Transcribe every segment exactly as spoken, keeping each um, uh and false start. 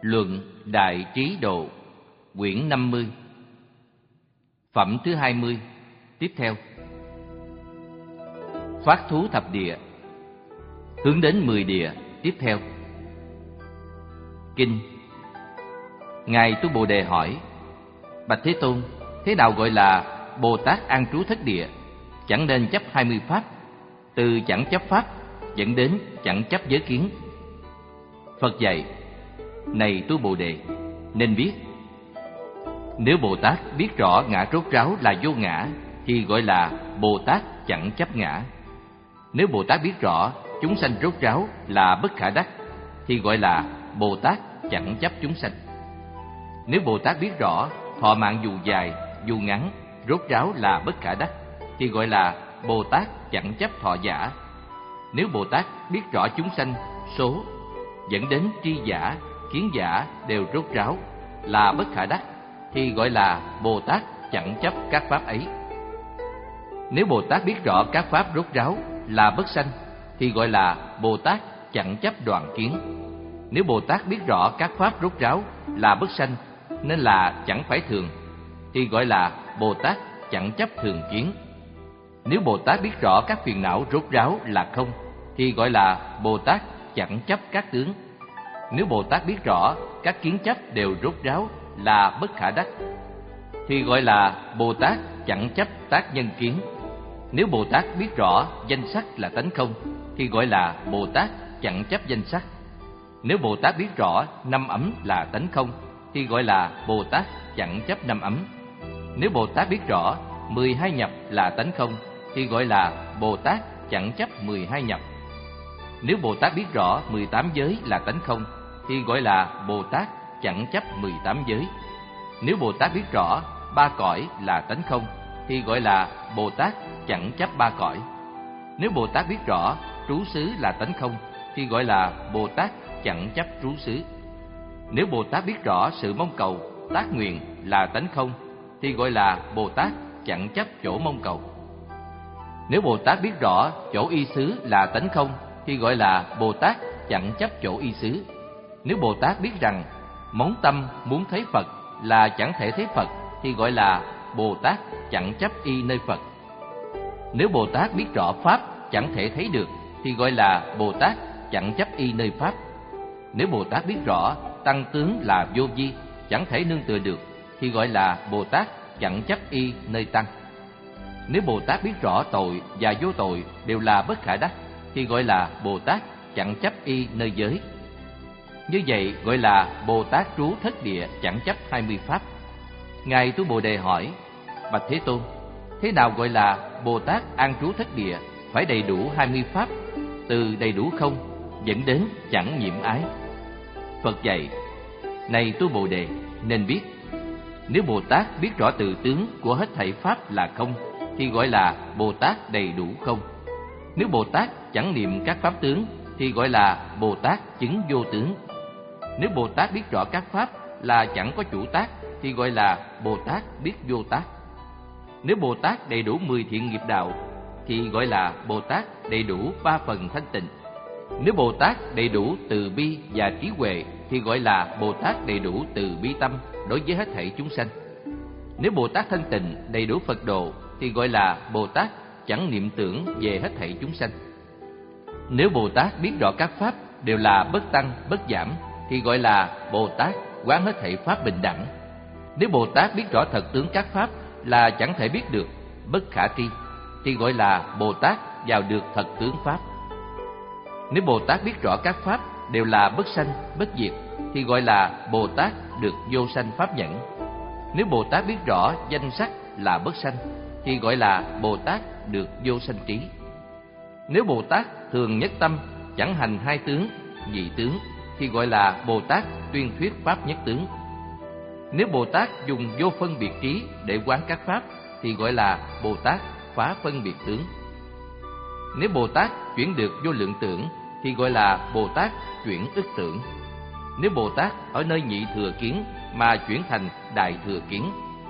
Luận Đại Trí Độ, quyển năm mươi. Phẩm thứ hai mươi. Tiếp theo. Phát thú thập địa, hướng đến mười địa. Tiếp theo. Kinh. Ngài Tu Bồ Đề hỏi: Bạch Thế Tôn, thế nào gọi là Bồ Tát an trú thất địa? Chẳng nên chấp hai mươi pháp, từ chẳng chấp pháp dẫn đến chẳng chấp giới kiến. Phật dạy: Này Tu Bồ Đề, nên biết, nếu Bồ Tát biết rõ ngã rốt ráo là vô ngã thì gọi là Bồ Tát chẳng chấp ngã. Nếu Bồ Tát biết rõ chúng sanh rốt ráo là bất khả đắc thì gọi là Bồ Tát chẳng chấp chúng sanh. Nếu Bồ Tát biết rõ thọ mạng dù dài dù ngắn rốt ráo là bất khả đắc thì gọi là Bồ Tát chẳng chấp thọ giả. Nếu Bồ Tát biết rõ chúng sanh số dẫn đến tri giả, kiến giả đều rốt ráo là bất khả đắc thì gọi là Bồ Tát chẳng chấp các pháp ấy. Nếu Bồ Tát biết rõ các pháp rốt ráo là bất sanh thì gọi là Bồ Tát chẳng chấp đoạn kiến. Nếu Bồ Tát biết rõ các pháp rốt ráo là bất sanh nên là chẳng phải thường thì gọi là Bồ Tát chẳng chấp thường kiến. Nếu Bồ Tát biết rõ các phiền não rốt ráo là không thì gọi là Bồ Tát chẳng chấp các tướng. Nếu Bồ Tát biết rõ các kiến chấp đều rốt ráo là bất khả đắc thì gọi là Bồ Tát chẳng chấp tác nhân kiến. Nếu Bồ Tát biết rõ danh sắc là tánh không thì gọi là Bồ Tát chẳng chấp danh sắc. Nếu Bồ Tát biết rõ năm ấm là tánh không thì gọi là Bồ Tát chẳng chấp năm ấm. Nếu Bồ Tát biết rõ mười hai nhập là tánh không thì gọi là Bồ Tát chẳng chấp mười hai nhập. Nếu Bồ Tát biết rõ mười tám giới là tánh không thì gọi là Bồ Tát chẳng chấp mười tám giới. Nếu Bồ Tát biết rõ ba cõi là tánh không thì gọi là Bồ Tát chẳng chấp ba cõi. Nếu Bồ Tát biết rõ trú xứ là tánh không thì gọi là Bồ Tát chẳng chấp trú xứ. Nếu Bồ Tát biết rõ sự mong cầu, tác nguyện là tánh không thì gọi là Bồ Tát chẳng chấp chỗ mong cầu. Nếu Bồ Tát biết rõ chỗ y xứ là tánh không thì gọi là Bồ Tát chẳng chấp chỗ y xứ. Nếu Bồ Tát biết rằng móng tâm muốn thấy Phật là chẳng thể thấy Phật thì gọi là Bồ Tát chẳng chấp y nơi Phật. Nếu Bồ Tát biết rõ Pháp chẳng thể thấy được thì gọi là Bồ Tát chẳng chấp y nơi Pháp. Nếu Bồ Tát biết rõ tăng tướng là vô vi, chẳng thể nương tựa được thì gọi là Bồ Tát chẳng chấp y nơi tăng. Nếu Bồ Tát biết rõ tội và vô tội đều là bất khả đắc thì gọi là Bồ Tát chẳng chấp y nơi giới. Như vậy gọi là Bồ Tát trú thất địa chẳng chấp hai mươi pháp. Ngài Tu Bồ Đề hỏi: Bạch Thế Tôn, thế nào gọi là Bồ Tát an trú thất địa phải đầy đủ hai mươi pháp, từ đầy đủ không dẫn đến chẳng nhiễm ái? Phật dạy: Này Tu Bồ Đề, nên biết, nếu Bồ Tát biết rõ từ tướng của hết thảy pháp là không thì gọi là Bồ Tát đầy đủ không. Nếu Bồ Tát chẳng niệm các pháp tướng thì gọi là Bồ Tát chứng vô tướng. Nếu Bồ Tát biết rõ các pháp là chẳng có chủ tác thì gọi là Bồ Tát biết vô tác. Nếu Bồ Tát đầy đủ mười thiện nghiệp đạo thì gọi là Bồ Tát đầy đủ ba phần thanh tịnh. Nếu Bồ Tát đầy đủ từ bi và trí huệ thì gọi là Bồ Tát đầy đủ từ bi tâm đối với hết thảy chúng sanh. Nếu Bồ Tát thanh tịnh đầy đủ Phật độ thì gọi là Bồ Tát chẳng niệm tưởng về hết thảy chúng sanh. Nếu Bồ Tát biết rõ các pháp đều là bất tăng bất giảm thì gọi là Bồ Tát quán hết thảy pháp bình đẳng. Nếu Bồ Tát biết rõ thật tướng các pháp là chẳng thể biết được, bất khả tri thì gọi là Bồ Tát vào được thật tướng pháp. Nếu Bồ Tát biết rõ các pháp đều là bất sanh bất diệt thì gọi là Bồ Tát được vô sanh pháp nhẫn. Nếu Bồ Tát biết rõ danh sắc là bất sanh thì gọi là Bồ Tát được vô sanh trí. Nếu Bồ Tát thường nhất tâm, chẳng hành hai tướng, nhị tướng thì gọi là Bồ Tát tuyên thuyết pháp nhất tướng. Nếu Bồ Tát dùng vô phân biệt trí để quán các pháp thì gọi là Bồ Tát phá phân biệt tướng. Nếu Bồ Tát chuyển được vô lượng tưởng thì gọi là Bồ Tát chuyển ức tưởng. Nếu Bồ Tát ở nơi nhị thừa kiến mà chuyển thành đại thừa kiến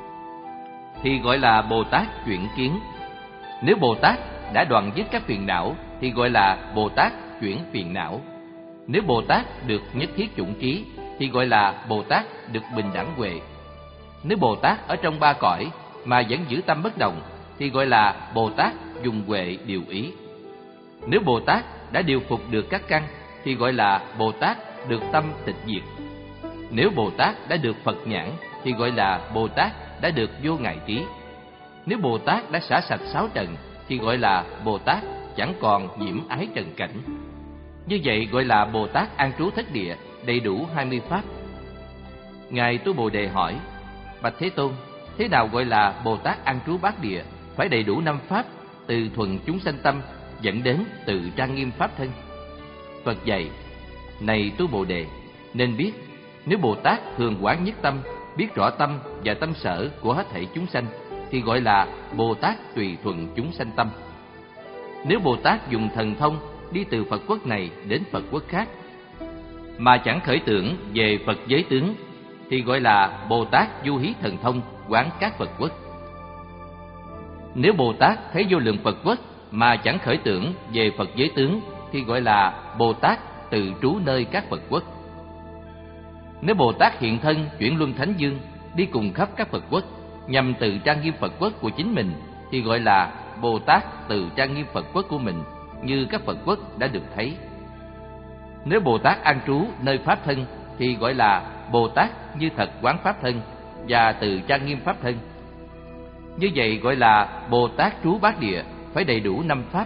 thì gọi là Bồ Tát chuyển kiến. Nếu Bồ Tát đã đoạn dứt các phiền não thì gọi là Bồ Tát chuyển phiền não. Nếu Bồ Tát được nhất thiết chủng trí thì gọi là Bồ Tát được bình đẳng huệ. Nếu Bồ Tát ở trong ba cõi mà vẫn giữ tâm bất động thì gọi là Bồ Tát dùng huệ điều ý. Nếu Bồ Tát đã điều phục được các căn thì gọi là Bồ Tát được tâm tịch diệt. Nếu Bồ Tát đã được Phật nhãn thì gọi là Bồ Tát đã được vô ngại trí. Nếu Bồ Tát đã xả sạch sáu trần thì gọi là Bồ Tát chẳng còn nhiễm ái trần cảnh. Như vậy gọi là Bồ Tát an trú thất địa, đầy đủ hai mươi pháp. Ngài Tu Bồ Đề hỏi: Bạch Thế Tôn, thế nào gọi là Bồ Tát an trú bát địa, phải đầy đủ năm pháp, từ thuần chúng sanh tâm dẫn đến từ trang nghiêm pháp thân? Phật dạy: Này Tu Bồ Đề, nên biết, nếu Bồ Tát thường quán nhất tâm, biết rõ tâm và tâm sở của hết thảy chúng sanh thì gọi là Bồ Tát tùy thuần chúng sanh tâm. Nếu Bồ Tát dùng thần thông đi từ Phật quốc này đến Phật quốc khác mà chẳng khởi tưởng về Phật giới tướng thì gọi là Bồ Tát du hí thần thông quán các Phật quốc. Nếu Bồ Tát thấy vô lượng Phật quốc mà chẳng khởi tưởng về Phật giới tướng thì gọi là Bồ Tát tự trú nơi các Phật quốc. Nếu Bồ Tát hiện thân chuyển luân thánh dương đi cùng khắp các Phật quốc nhằm từ trang nghiêm Phật quốc của chính mình thì gọi là Bồ Tát từ trang nghiêm Phật quốc của mình, như các Phật quốc đã được thấy. Nếu Bồ Tát an trú nơi pháp thân thì gọi là Bồ Tát như thật quán pháp thân và từ trang nghiêm pháp thân. Như vậy gọi là Bồ Tát trú bát địa, phải đầy đủ năm pháp.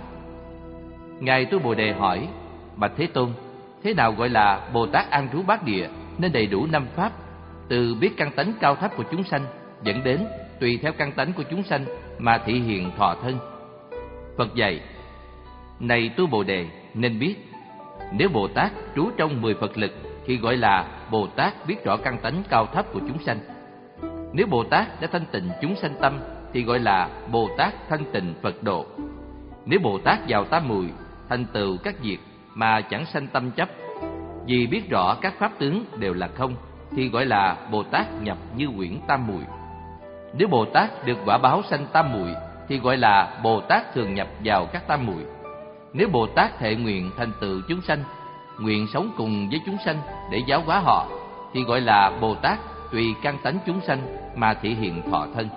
Ngài Tu Bồ Đề hỏi: Bạch Thế Tôn, thế nào gọi là Bồ Tát an trú bát địa nên đầy đủ năm pháp, từ biết căn tánh cao thấp của chúng sanh dẫn đến tùy theo căn tánh của chúng sanh mà thị hiện thọ thân? Phật dạy: Này Tu Bồ Đề, nên biết, nếu Bồ Tát trú trong mười Phật lực thì gọi là Bồ Tát biết rõ căn tánh cao thấp của chúng sanh. Nếu Bồ Tát đã thanh tịnh chúng sanh tâm thì gọi là Bồ Tát thanh tịnh Phật độ. Nếu Bồ Tát vào tam muội, thành tựu các việc mà chẳng sanh tâm chấp, vì biết rõ các pháp tướng đều là không, thì gọi là Bồ Tát nhập như quyển tam muội. Nếu Bồ Tát được quả báo sanh tam muội thì gọi là Bồ Tát thường nhập vào các tam muội. Nếu Bồ Tát thệ nguyện thành tựu chúng sanh, nguyện sống cùng với chúng sanh để giáo hóa họ, thì gọi là Bồ Tát tùy căn tánh chúng sanh mà thị hiện thọ thân.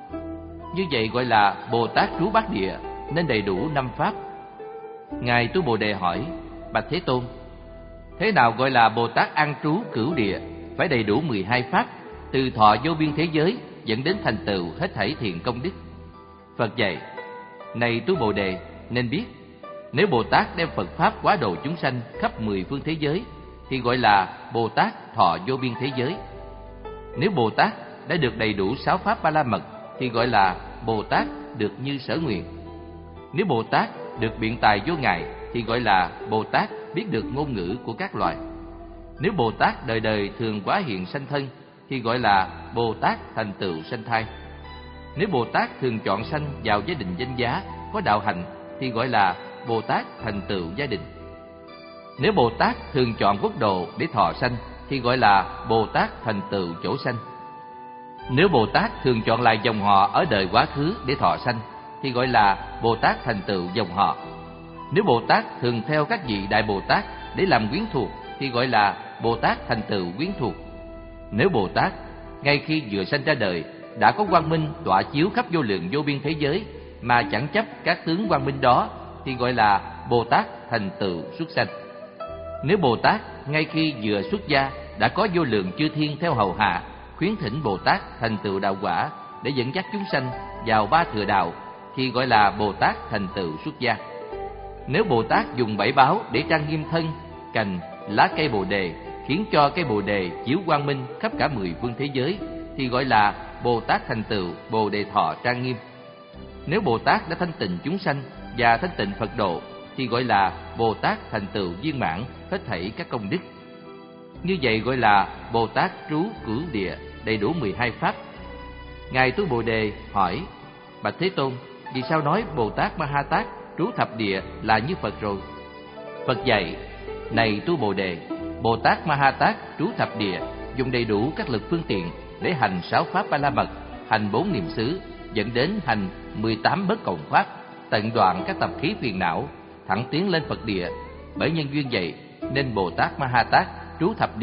Như vậy gọi là Bồ Tát trú bát địa, nên đầy đủ năm pháp. Ngài Tu Bồ Đề hỏi: Bạch Thế Tôn, thế nào gọi là Bồ Tát an trú cửu địa, phải đầy đủ mười hai pháp, từ thọ vô biên thế giới dẫn đến thành tựu hết thảy thiện công đức? Phật dạy: Này Tu Bồ Đề, nên biết, nếu Bồ Tát đem Phật pháp hóa độ chúng sanh khắp mười phương thế giới thì gọi là Bồ Tát thọ vô biên thế giới. Nếu Bồ Tát đã được đầy đủ sáu pháp ba la mật thì gọi là Bồ Tát được như sở nguyện. Nếu Bồ Tát được biện tài vô ngại thì gọi là Bồ Tát biết được ngôn ngữ của các loài. Nếu Bồ Tát đời đời thường hóa hiện sanh thân thì gọi là Bồ Tát thành tựu sanh thai. Nếu Bồ Tát thường chọn sanh vào gia đình danh giá có đạo hạnh thì gọi là Bồ Tát thành tựu gia đình. Nếu Bồ Tát thường chọn quốc độ để thọ sanh thì gọi là Bồ Tát thành tựu chỗ sanh. Nếu Bồ Tát thường chọn lại dòng họ ở đời quá khứ để thọ sanh thì gọi là Bồ Tát thành tựu dòng họ. Nếu Bồ Tát thường theo các vị Đại Bồ Tát để làm quyến thuộc thì gọi là Bồ Tát thành tựu quyến thuộc. Nếu Bồ Tát ngay khi vừa sanh ra đời đã có quang minh tọa chiếu khắp vô lượng vô biên thế giới mà chẳng chấp các tướng quang minh đó thì gọi là Bồ Tát thành tựu xuất sanh. Nếu Bồ Tát ngay khi vừa xuất gia đã có vô lượng chư thiên theo hầu hạ, khuyến thỉnh Bồ Tát thành tựu đạo quả để dẫn dắt chúng sanh vào ba thừa đạo thì gọi là Bồ Tát thành tựu xuất gia. Nếu Bồ Tát dùng bảy báo để trang nghiêm thân, cành, lá cây Bồ đề, khiến cho cây Bồ đề chiếu quang minh khắp cả mười phương thế giới thì gọi là Bồ Tát thành tựu Bồ đề thọ trang nghiêm. Nếu Bồ Tát đã thanh tịnh chúng sanh và thanh tịnh Phật độ thì gọi là Bồ Tát thành tựu viên mãn hết thảy các công đức. Như vậy gọi là Bồ Tát trú cửu địa, đầy đủ mười hai pháp. Ngài Tu Bồ Đề hỏi: Bạch Thế Tôn, vì sao nói Bồ Tát Ma Ha Tát trú thập địa là như Phật rồi? Phật dạy: Này Tu Bồ Đề, Bồ Tát Ma Ha Tát trú thập địa dùng đầy đủ các lực phương tiện để hành sáu pháp ba la mật, hành bốn niệm xứ, dẫn đến hành mười tám bất cộng pháp, tận đoạn các tập khí phiền não, thẳng tiến lên Phật địa. Bởi nhân duyên vậy nên Bồ Tát Ma Ha Tát trú thập địa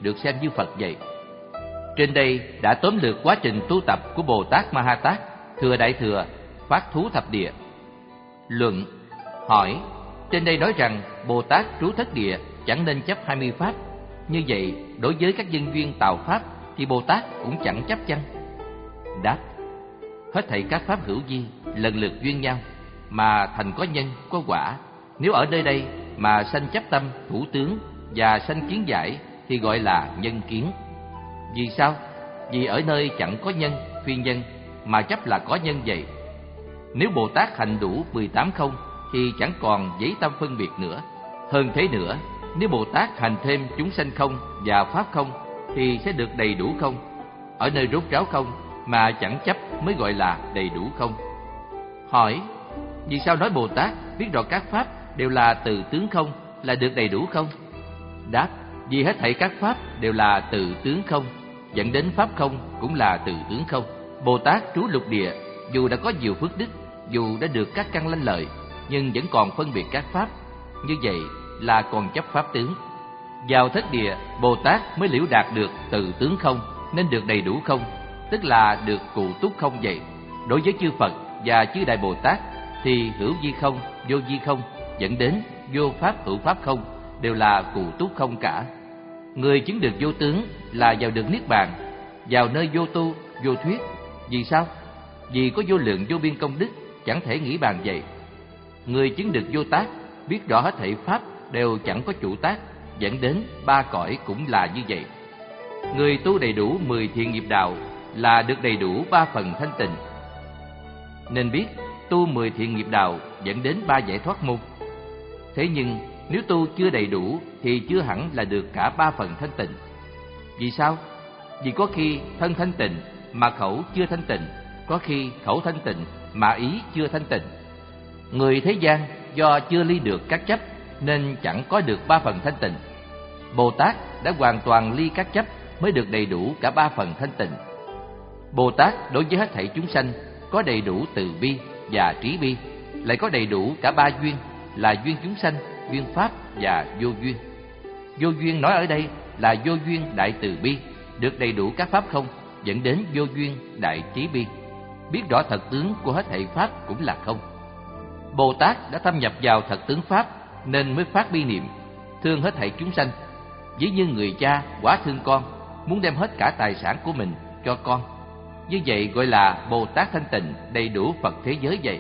được xem như Phật vậy. Trên đây đã tóm lược quá trình tu tập của Bồ Tát Ma Ha Tát, Thừa Đại Thừa, Phát Thú Thập Địa. Luận: hỏi, trên đây nói rằng Bồ Tát trú thất địa chẳng nên chấp hai mươi pháp. Như vậy, đối với các nhân duyên tạo pháp thì Bồ Tát cũng chẳng chấp chăng? Đáp: hết thảy các pháp hữu vi lần lượt duyên nhau mà thành có nhân, có quả. Nếu ở nơi đây mà sanh chấp tâm, thủ tướng và sanh kiến giải thì gọi là nhân kiến. Vì sao? Vì ở nơi chẳng có nhân, phi nhân mà chấp là có nhân vậy. Nếu Bồ Tát hành đủ mười tám không thì chẳng còn giấy tâm phân biệt nữa. Hơn thế nữa, nếu Bồ Tát hành thêm chúng sanh không và pháp không thì sẽ được đầy đủ không. Ở nơi rốt ráo không mà chẳng chấp mới gọi là đầy đủ không. Hỏi, vì sao nói Bồ Tát biết rõ các pháp đều là từ tướng không là được đầy đủ không? Đáp: vì hết thảy các pháp đều là từ tướng không, dẫn đến pháp không cũng là từ tướng không. Bồ Tát trú lục địa, dù đã có nhiều phước đức, dù đã được các căn lanh lợi, nhưng vẫn còn phân biệt các pháp. Như vậy là còn chấp pháp tướng. Vào thất địa, Bồ Tát mới liễu đạt được từ tướng không, nên được đầy đủ không, tức là được cụ túc không vậy. Đối với chư Phật và chư Đại Bồ Tát thì hữu vi không, vô vi không, dẫn đến vô pháp hữu pháp không đều là cụ túc không cả. Người chứng được vô tướng là vào được niết bàn, vào nơi vô tu, vô thuyết. Vì sao? Vì có vô lượng vô biên công đức, chẳng thể nghĩ bàn vậy. Người chứng được vô tác, biết rõ hết thảy pháp đều chẳng có chủ tác, dẫn đến ba cõi cũng là như vậy. Người tu đầy đủ mười thiện nghiệp đạo là được đầy đủ ba phần thanh tịnh. Nên biết tu mười thiện nghiệp đạo dẫn đến ba giải thoát môn. Thế nhưng nếu tu chưa đầy đủ thì chưa hẳn là được cả ba phần thanh tịnh. Vì sao? Vì có khi thân thanh tịnh mà khẩu chưa thanh tịnh, có khi khẩu thanh tịnh mà ý chưa thanh tịnh. Người thế gian do chưa ly được các chấp nên chẳng có được ba phần thanh tịnh. Bồ Tát đã hoàn toàn ly các chấp mới được đầy đủ cả ba phần thanh tịnh. Bồ Tát đối với hết thảy chúng sanh có đầy đủ từ bi và trí bi, lại có đầy đủ cả ba duyên là duyên chúng sanh, duyên pháp và vô duyên. Vô duyên nói ở đây là vô duyên đại từ bi, được đầy đủ các pháp không, dẫn đến vô duyên đại trí bi. Biết rõ thật tướng của hết thảy pháp cũng là không. Bồ Tát đã thâm nhập vào thật tướng pháp nên mới phát bi niệm, thương hết thảy chúng sanh. Ví như người cha quá thương con, muốn đem hết cả tài sản của mình cho con. Như vậy gọi là Bồ Tát thanh tịnh đầy đủ Phật thế giới vậy.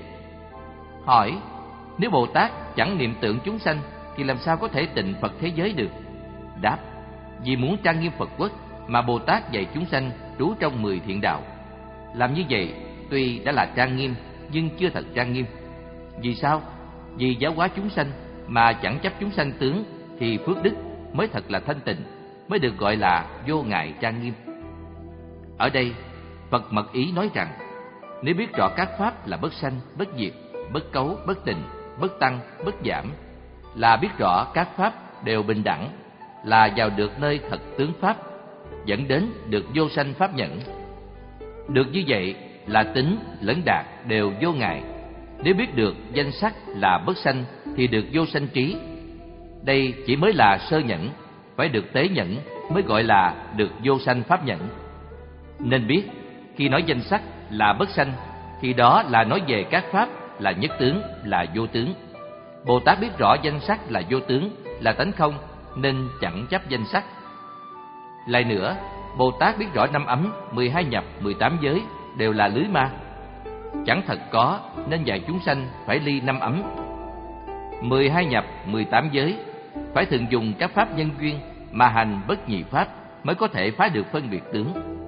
Hỏi, nếu Bồ Tát chẳng niệm tưởng chúng sanh thì làm sao có thể tịnh Phật thế giới được? Đáp: vì muốn trang nghiêm Phật quốc mà Bồ Tát dạy chúng sanh trú trong mười thiện đạo. Làm như vậy tuy đã là trang nghiêm nhưng chưa thật trang nghiêm. Vì sao? Vì giáo hóa chúng sanh mà chẳng chấp chúng sanh tướng thì phước đức mới thật là thanh tịnh, mới được gọi là vô ngại trang nghiêm. Ở đây Phật mật ý nói rằng, nếu biết rõ các pháp là bất sanh, bất diệt, bất cấu, bất tịnh, bất tăng, bất giảm, là biết rõ các pháp đều bình đẳng, là vào được nơi thật tướng pháp, dẫn đến được vô sanh pháp nhẫn. Được như vậy là tính lẫn đạt đều vô ngại. Nếu biết được danh sắc là bất sanh thì được vô sanh trí. Đây chỉ mới là sơ nhẫn, phải được tế nhẫn mới gọi là được vô sanh pháp nhẫn. Nên biết, khi nói danh sắc là bất sanh thì đó là nói về các pháp là nhất tướng, là vô tướng. Bồ Tát biết rõ danh sắc là vô tướng, là tánh không, nên chẳng chấp danh sắc. Lại nữa, Bồ Tát biết rõ năm ấm, mười hai nhập, mười tám giới đều là lưới ma, chẳng thật có, nên dạy chúng sanh phải ly năm ấm. Mười hai nhập, mười tám giới phải thường dùng các pháp nhân duyên mà hành bất nhị pháp mới có thể phá được phân biệt tướng.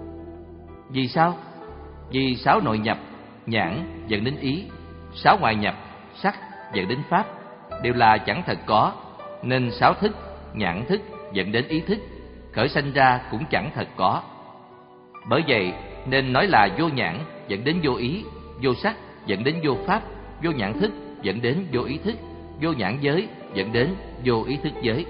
Vì sao? Vì sáu nội nhập, nhãn dẫn đến ý, sáu ngoại nhập, sắc dẫn đến pháp, đều là chẳng thật có, nên sáu thức, nhãn thức dẫn đến ý thức, khởi sanh ra cũng chẳng thật có. Bởi vậy nên nói là vô nhãn dẫn đến vô ý, vô sắc dẫn đến vô pháp, vô nhãn thức dẫn đến vô ý thức, vô nhãn giới dẫn đến vô ý thức giới.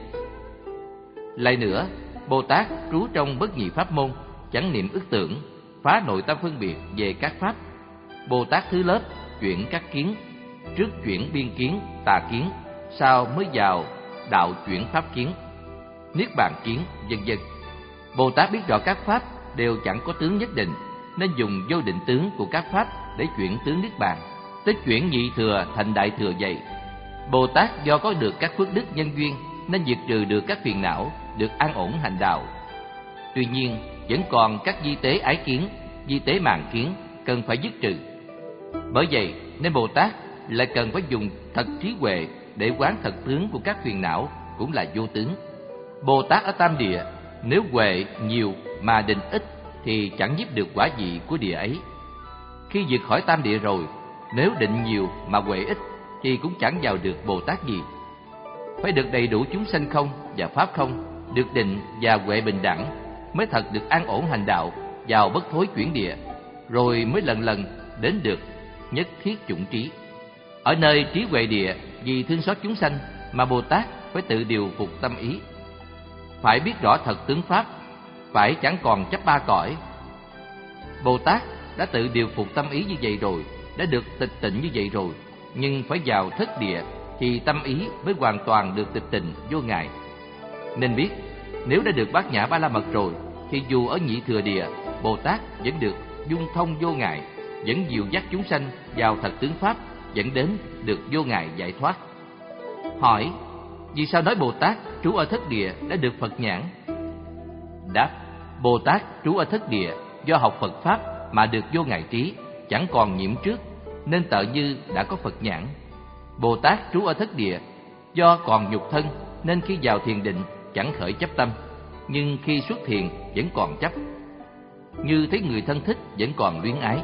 Lại nữa, Bồ Tát trú trong bất nhị pháp môn, chẳng niệm ức tưởng, phá nội tâm phân biệt về các pháp. Bồ Tát thứ lớp chuyển các kiến, trước chuyển biên kiến, tà kiến, sau mới vào đạo chuyển pháp kiến, niết bàn kiến, vân vân. Bồ Tát biết rõ các pháp đều chẳng có tướng nhất định, nên dùng vô định tướng của các pháp để chuyển tướng niết bàn, tích chuyển nhị thừa thành đại thừa vậy. Bồ Tát do có được các phước đức nhân duyên nên diệt trừ được các phiền não, được an ổn hành đạo. Tuy nhiên, vẫn còn các di tế ái kiến, di tế màng kiến cần phải dứt trừ. Bởi vậy nên Bồ Tát lại cần phải dùng thật trí huệ để quán thật tướng của các phiền não cũng là vô tướng. Bồ Tát ở tam địa, nếu huệ nhiều mà định ít thì chẳng nhiếp được quả vị của địa ấy. Khi vượt khỏi tam địa rồi, nếu định nhiều mà huệ ít thì cũng chẳng vào được Bồ Tát gì. Phải được đầy đủ chúng sanh không và pháp không, được định và huệ bình đẳng, mới thật được an ổn hành đạo vào bất thối chuyển địa, rồi mới lần lần đến được nhất thiết chủng trí. Ở nơi trí huệ địa, vì thương xót chúng sanh mà Bồ Tát phải tự điều phục tâm ý, phải biết rõ thật tướng pháp, phải chẳng còn chấp ba cõi. Bồ Tát đã tự điều phục tâm ý như vậy rồi, đã được tịch tịnh như vậy rồi, nhưng phải vào thất địa thì tâm ý mới hoàn toàn được tịch tịnh vô ngại. Nên biết, nếu đã được bát nhã ba la mật rồi thì dù ở nhị thừa địa, Bồ Tát vẫn được dung thông vô ngại, vẫn dìu dắt chúng sanh vào thật tướng pháp, dẫn đến được vô ngại giải thoát. Hỏi: vì sao nói Bồ Tát trú ở thất địa đã được Phật nhãn? Đáp: Bồ Tát trú ở thất địa do học Phật pháp mà được vô ngại trí, chẳng còn nhiễm trước, nên tợ như đã có Phật nhãn. Bồ Tát trú ở thất địa do còn nhục thân, nên khi vào thiền định chẳng khởi chấp tâm, nhưng khi xuất thiền vẫn còn chấp, như thấy người thân thích vẫn còn luyến ái.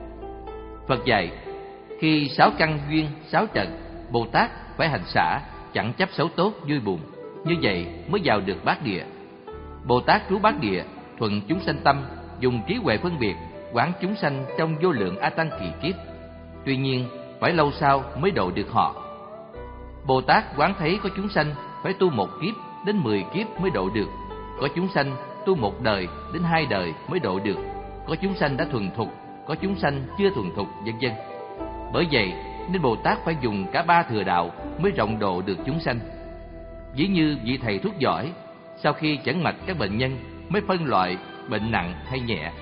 Phật dạy, khi sáu căn duyên sáu trần, Bồ Tát phải hành xả, chẳng chấp xấu tốt vui buồn, như vậy mới vào được bát địa. Bồ Tát trú bát địa, thuận chúng sanh tâm, dùng trí huệ phân biệt, quán chúng sanh trong vô lượng a tăng kỳ kiếp. Tuy nhiên, phải lâu sau mới độ được họ. Bồ Tát quán thấy có chúng sanh phải tu một kiếp đến mười kiếp mới độ được, có chúng sanh tu một đời đến hai đời mới độ được, có chúng sanh đã thuần thục, có chúng sanh chưa thuần thục, vân vân. Bởi vậy nên Bồ Tát phải dùng cả ba thừa đạo mới rộng độ được chúng sanh. Ví như vị thầy thuốc giỏi, sau khi chẩn mạch các bệnh nhân mới phân loại bệnh nặng hay nhẹ,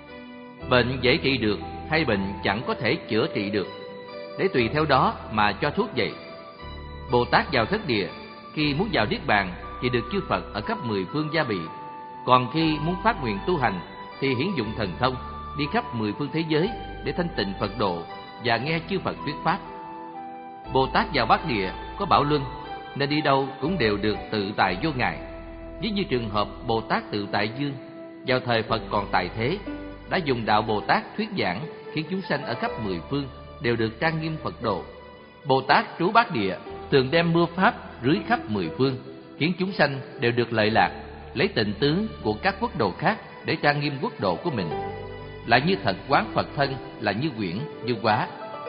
bệnh dễ trị được hay bệnh chẳng có thể chữa trị được, để tùy theo đó mà cho thuốc vậy. Bồ Tát vào thất địa, khi muốn vào niết bàn thì được chư Phật ở khắp mười phương gia bị, còn khi muốn phát nguyện tu hành thì hiển dụng thần thông, đi khắp mười phương thế giới để thanh tịnh Phật độ và nghe chư Phật thuyết pháp. Bồ Tát vào bát địa có bảo luân, nên đi đâu cũng đều được tự tại vô ngại. Ví như trường hợp Bồ Tát Tự Tại Dương, vào thời Phật còn tại thế, đã dùng đạo Bồ Tát thuyết giảng, khiến chúng sanh ở khắp mười phương đều được trang nghiêm Phật độ. Bồ Tát trú bát địa, thường đem mưa pháp rưới khắp mười phương, khiến chúng sanh đều được lợi lạc, lấy tịnh tướng của các quốc độ khác để trang nghiêm quốc độ của mình. Lại như thật quán Phật thân là như quyển, như quá.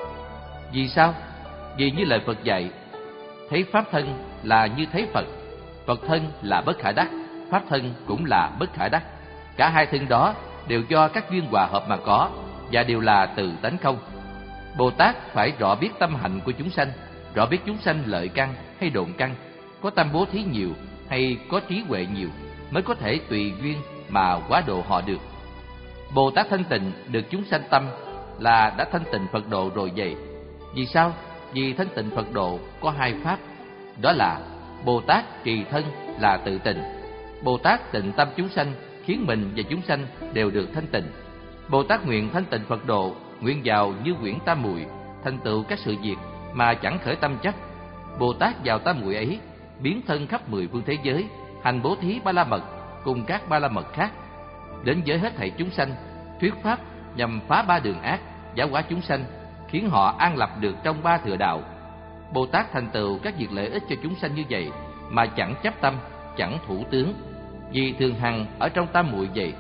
Vì sao? Vì như lời Phật dạy, thấy pháp thân là như thấy Phật, Phật thân là bất khả đắc, pháp thân cũng là bất khả đắc. Cả hai thân đó đều do các duyên hòa hợp mà có, và đều là từ tánh không. Bồ Tát phải rõ biết tâm hạnh của chúng sanh, rõ biết chúng sanh lợi căn hay độn căn, có tâm bố thí nhiều hay có trí huệ nhiều, mới có thể tùy duyên mà quá độ họ được. Bồ Tát thanh tịnh được chúng sanh tâm là đã thanh tịnh Phật độ rồi vậy. Vì sao? Vì thanh tịnh Phật độ có hai pháp, đó là Bồ Tát trì thân là tự tịnh, Bồ Tát tịnh tâm chúng sanh khiến mình và chúng sanh đều được thanh tịnh. Bồ Tát nguyện thanh tịnh Phật độ, nguyện vào như quyển tam muội, thành tựu các sự việc mà chẳng khởi tâm chấp. Bồ Tát vào tam muội ấy, biến thân khắp mười phương thế giới, hành bố thí ba la mật cùng các ba la mật khác, đến với hết thảy chúng sanh, thuyết pháp nhằm phá ba đường ác, giáo hóa chúng sanh, khiến họ an lập được trong ba thừa đạo. Bồ Tát thành tựu các việc lợi ích cho chúng sanh như vậy mà chẳng chấp tâm, chẳng thủ tướng, vì thường hằng ở trong tam muội vậy.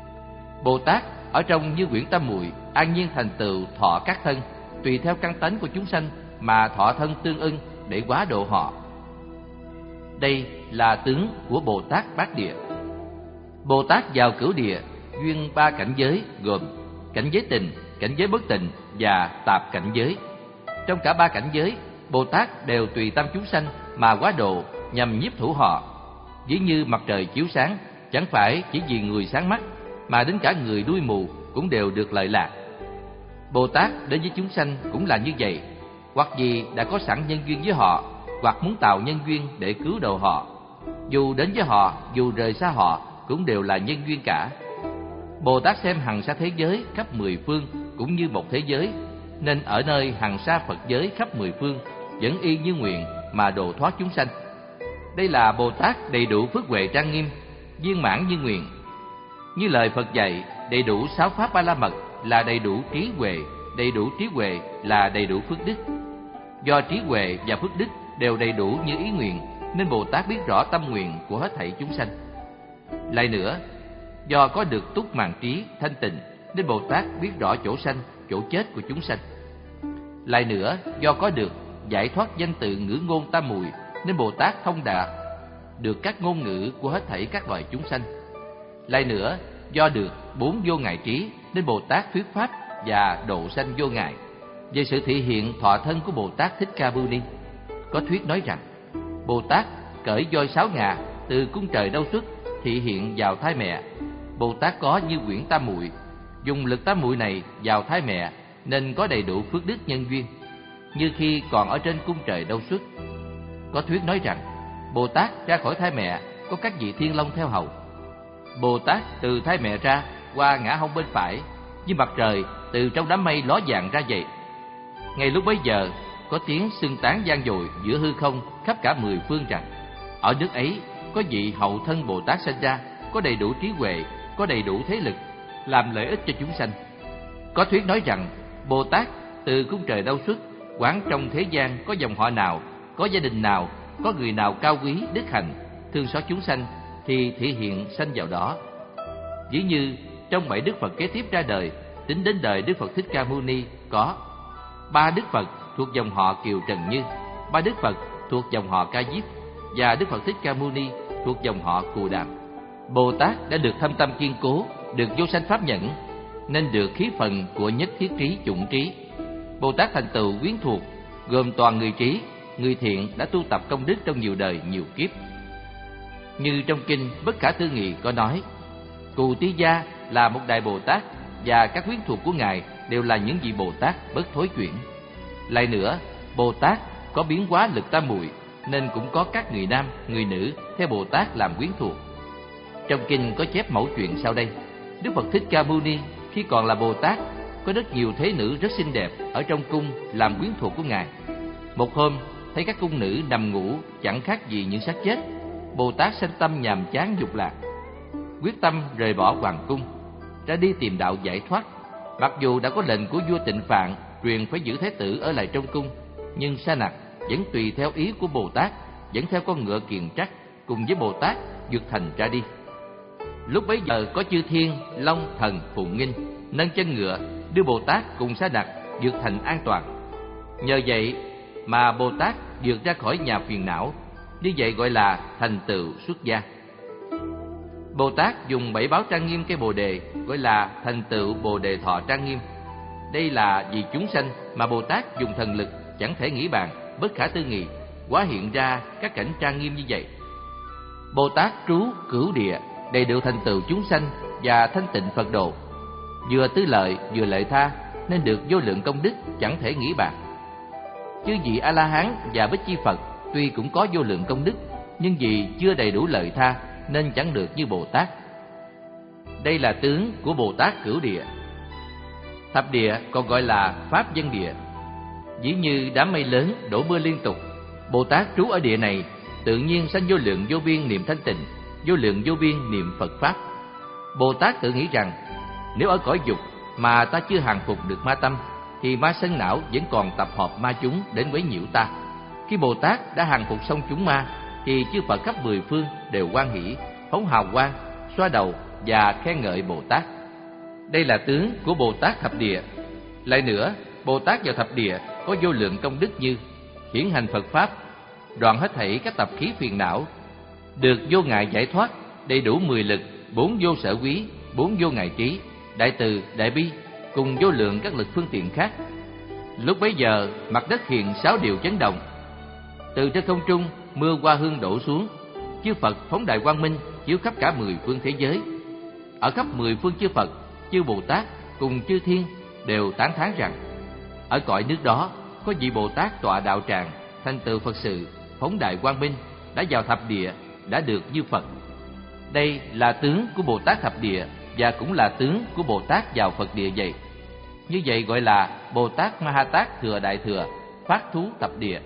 Bồ Tát ở trong như quyển tam muội an nhiên thành tựu thọ các thân, tùy theo căn tánh của chúng sanh mà thọ thân tương ưng để quá độ họ. Đây là tướng của Bồ Tát bát địa. Bồ Tát vào cửu địa duyên ba cảnh giới, gồm cảnh giới tình, cảnh giới bất tịnh và tạp cảnh giới. Trong cả ba cảnh giới, Bồ Tát đều tùy tâm chúng sanh mà quá độ nhằm nhiếp thủ họ. Ví như mặt trời chiếu sáng, chẳng phải chỉ vì người sáng mắt, mà đến cả người đuôi mù cũng đều được lợi lạc. Bồ Tát đến với chúng sanh cũng là như vậy, hoặc vì đã có sẵn nhân duyên với họ, hoặc muốn tạo nhân duyên để cứu độ họ. Dù đến với họ, dù rời xa họ, cũng đều là nhân duyên cả. Bồ Tát xem hằng sa thế giới khắp mười phương cũng như một thế giới, nên ở nơi hằng sa Phật giới khắp mười phương vẫn y như nguyện mà độ thoát chúng sanh. Đây là Bồ Tát đầy đủ phước huệ trang nghiêm, viên mãn như nguyện. Như lời Phật dạy, đầy đủ sáu pháp ba la mật là đầy đủ trí huệ, đầy đủ trí huệ là đầy đủ phước đức. Do trí huệ và phước đức đều đầy đủ như ý nguyện, nên Bồ Tát biết rõ tâm nguyện của hết thảy chúng sanh. Lại nữa, do có được túc màn trí thanh tịnh, nên Bồ Tát biết rõ chỗ sanh, chỗ chết của chúng sanh. Lại nữa, do có được giải thoát danh tự ngữ ngôn tam mùi, nên Bồ Tát thông đạt được các ngôn ngữ của hết thảy các loài chúng sanh. Lại nữa, do được bốn vô ngại trí, nên Bồ Tát thuyết pháp và độ sanh vô ngại. Về sự thị hiện thọ thân của Bồ Tát Thích Ca Mâu Ni, có thuyết nói rằng Bồ Tát cởi voi sáu ngà từ cung trời đâu xuất, thị hiện vào thai mẹ. Bồ Tát có như quyển tam muội, dùng lực tam muội này vào thai mẹ, nên có đầy đủ phước đức nhân duyên, như khi còn ở trên cung trời đâu xuất. Có thuyết nói rằng Bồ Tát ra khỏi thai mẹ, có các vị thiên long theo hầu. Bồ Tát từ thai mẹ ra, qua ngã hông bên phải, như mặt trời từ trong đám mây ló dạng ra vậy. Ngay lúc bấy giờ, có tiếng xưng tán vang dội giữa hư không khắp cả mười phương rằng ở nước ấy có vị hậu thân Bồ Tát sinh ra, có đầy đủ trí huệ, có đầy đủ thế lực, làm lợi ích cho chúng sanh. Có thuyết nói rằng Bồ Tát từ cung trời đâu xuất, quán trong thế gian có dòng họ nào, có gia đình nào, có người nào cao quý đức hạnh, thương xót chúng sanh, thì thể hiện sanh vào đó. Ví như trong bảy đức Phật kế tiếp ra đời, tính đến đời Đức Phật Thích Ca Mâu Ni có ba Đức Phật thuộc dòng họ Kiều Trần Như, ba Đức Phật thuộc dòng họ Ca Diếp, và Đức Phật Thích Ca Mâu Ni thuộc dòng họ Cù Đàm. Bồ Tát đã được thâm tâm kiên cố, được vô sanh pháp nhẫn, nên được khí phần của nhất thiết trí chủng trí. Bồ Tát thành tựu quyến thuộc, gồm toàn người trí, người thiện đã tu tập công đức trong nhiều đời nhiều kiếp. Như trong kinh Bất Khả Tư Nghị có nói, Cù Tí Gia là một đại Bồ Tát, và các quyến thuộc của ngài đều là những vị Bồ Tát bất thối chuyển. Lại nữa, Bồ Tát có biến hóa lực tam muội, nên cũng có các người nam, người nữ theo Bồ Tát làm quyến thuộc. Trong kinh có chép mẫu chuyện sau đây. Đức Phật Thích Ca Mâu Ni khi còn là Bồ Tát, có rất nhiều thế nữ rất xinh đẹp ở trong cung làm quyến thuộc của ngài. Một hôm, thấy các cung nữ nằm ngủ chẳng khác gì những xác chết, Bồ Tát sanh tâm nhàm chán dục lạc, quyết tâm rời bỏ hoàng cung, ra đi tìm đạo giải thoát. Mặc dù đã có lệnh của vua Tịnh Phạn truyền phải giữ thái tử ở lại trong cung, nhưng Sa Nặc vẫn tùy theo ý của Bồ Tát, dẫn theo con ngựa kiền trắc cùng với Bồ Tát vượt thành ra đi. Lúc bấy giờ có chư thiên, long, thần, phụng nghinh nâng chân ngựa đưa Bồ Tát cùng Sa Nặc vượt thành an toàn. Nhờ vậy mà Bồ Tát vượt ra khỏi nhà phiền não, như vậy gọi là thành tựu xuất gia. Bồ Tát dùng bảy báo trang nghiêm cây Bồ đề, gọi là thành tựu Bồ đề thọ trang nghiêm. Đây là vì chúng sanh mà Bồ Tát dùng thần lực chẳng thể nghĩ bàn, bất khả tư nghị, hóa hiện ra các cảnh trang nghiêm như vậy. Bồ Tát trú cửu địa, đầy đủ thành tựu chúng sanh và thanh tịnh Phật độ, vừa tư lợi vừa lợi tha, nên được vô lượng công đức chẳng thể nghĩ bàn. Chư vị A La Hán và Bích Chi Phật tuy cũng có vô lượng công đức, nhưng vì chưa đầy đủ lợi tha nên chẳng được như Bồ Tát. Đây là tướng của Bồ Tát cửu địa. Thập địa còn gọi là pháp dân địa. Ví như đám mây lớn đổ mưa liên tục, Bồ Tát trú ở địa này, tự nhiên sanh vô lượng vô biên niệm thanh tịnh, vô lượng vô biên niệm Phật pháp. Bồ Tát tự nghĩ rằng nếu ở cõi dục mà ta chưa hàng phục được ma tâm, thì ma sân não vẫn còn tập hợp ma chúng đến quấy nhiễu ta. Khi Bồ Tát đã hàng phục xong chúng ma, thì chư Phật khắp mười phương đều hoan hỷ, phóng hào quang, xoa đầu và khen ngợi Bồ Tát. Đây là tướng của Bồ Tát thập địa. Lại nữa, Bồ Tát vào thập địa có vô lượng công đức như hiển hành Phật pháp, đoạn hết thảy các tập khí phiền não, được vô ngại giải thoát, đầy đủ mười lực, bốn vô sở quý, bốn vô ngại trí, đại từ, đại bi, cùng vô lượng các lực phương tiện khác. Lúc bấy giờ, mặt đất hiện sáu điều chấn động. Từ trên không trung, mưa hoa hương đổ xuống, chư Phật phóng đại quang minh chiếu khắp cả mười phương thế giới. Ở khắp mười phương chư Phật, chư Bồ Tát cùng chư thiên đều tán thán rằng ở cõi nước đó có vị Bồ Tát tọa đạo tràng, thành tựu Phật sự, phóng đại quang minh, đã vào thập địa, đã được như Phật. Đây là tướng của Bồ Tát thập địa và cũng là tướng của Bồ Tát vào Phật địa vậy. Như vậy gọi là Bồ Tát Ma Ha Tát thừa đại thừa, phát thú thập địa.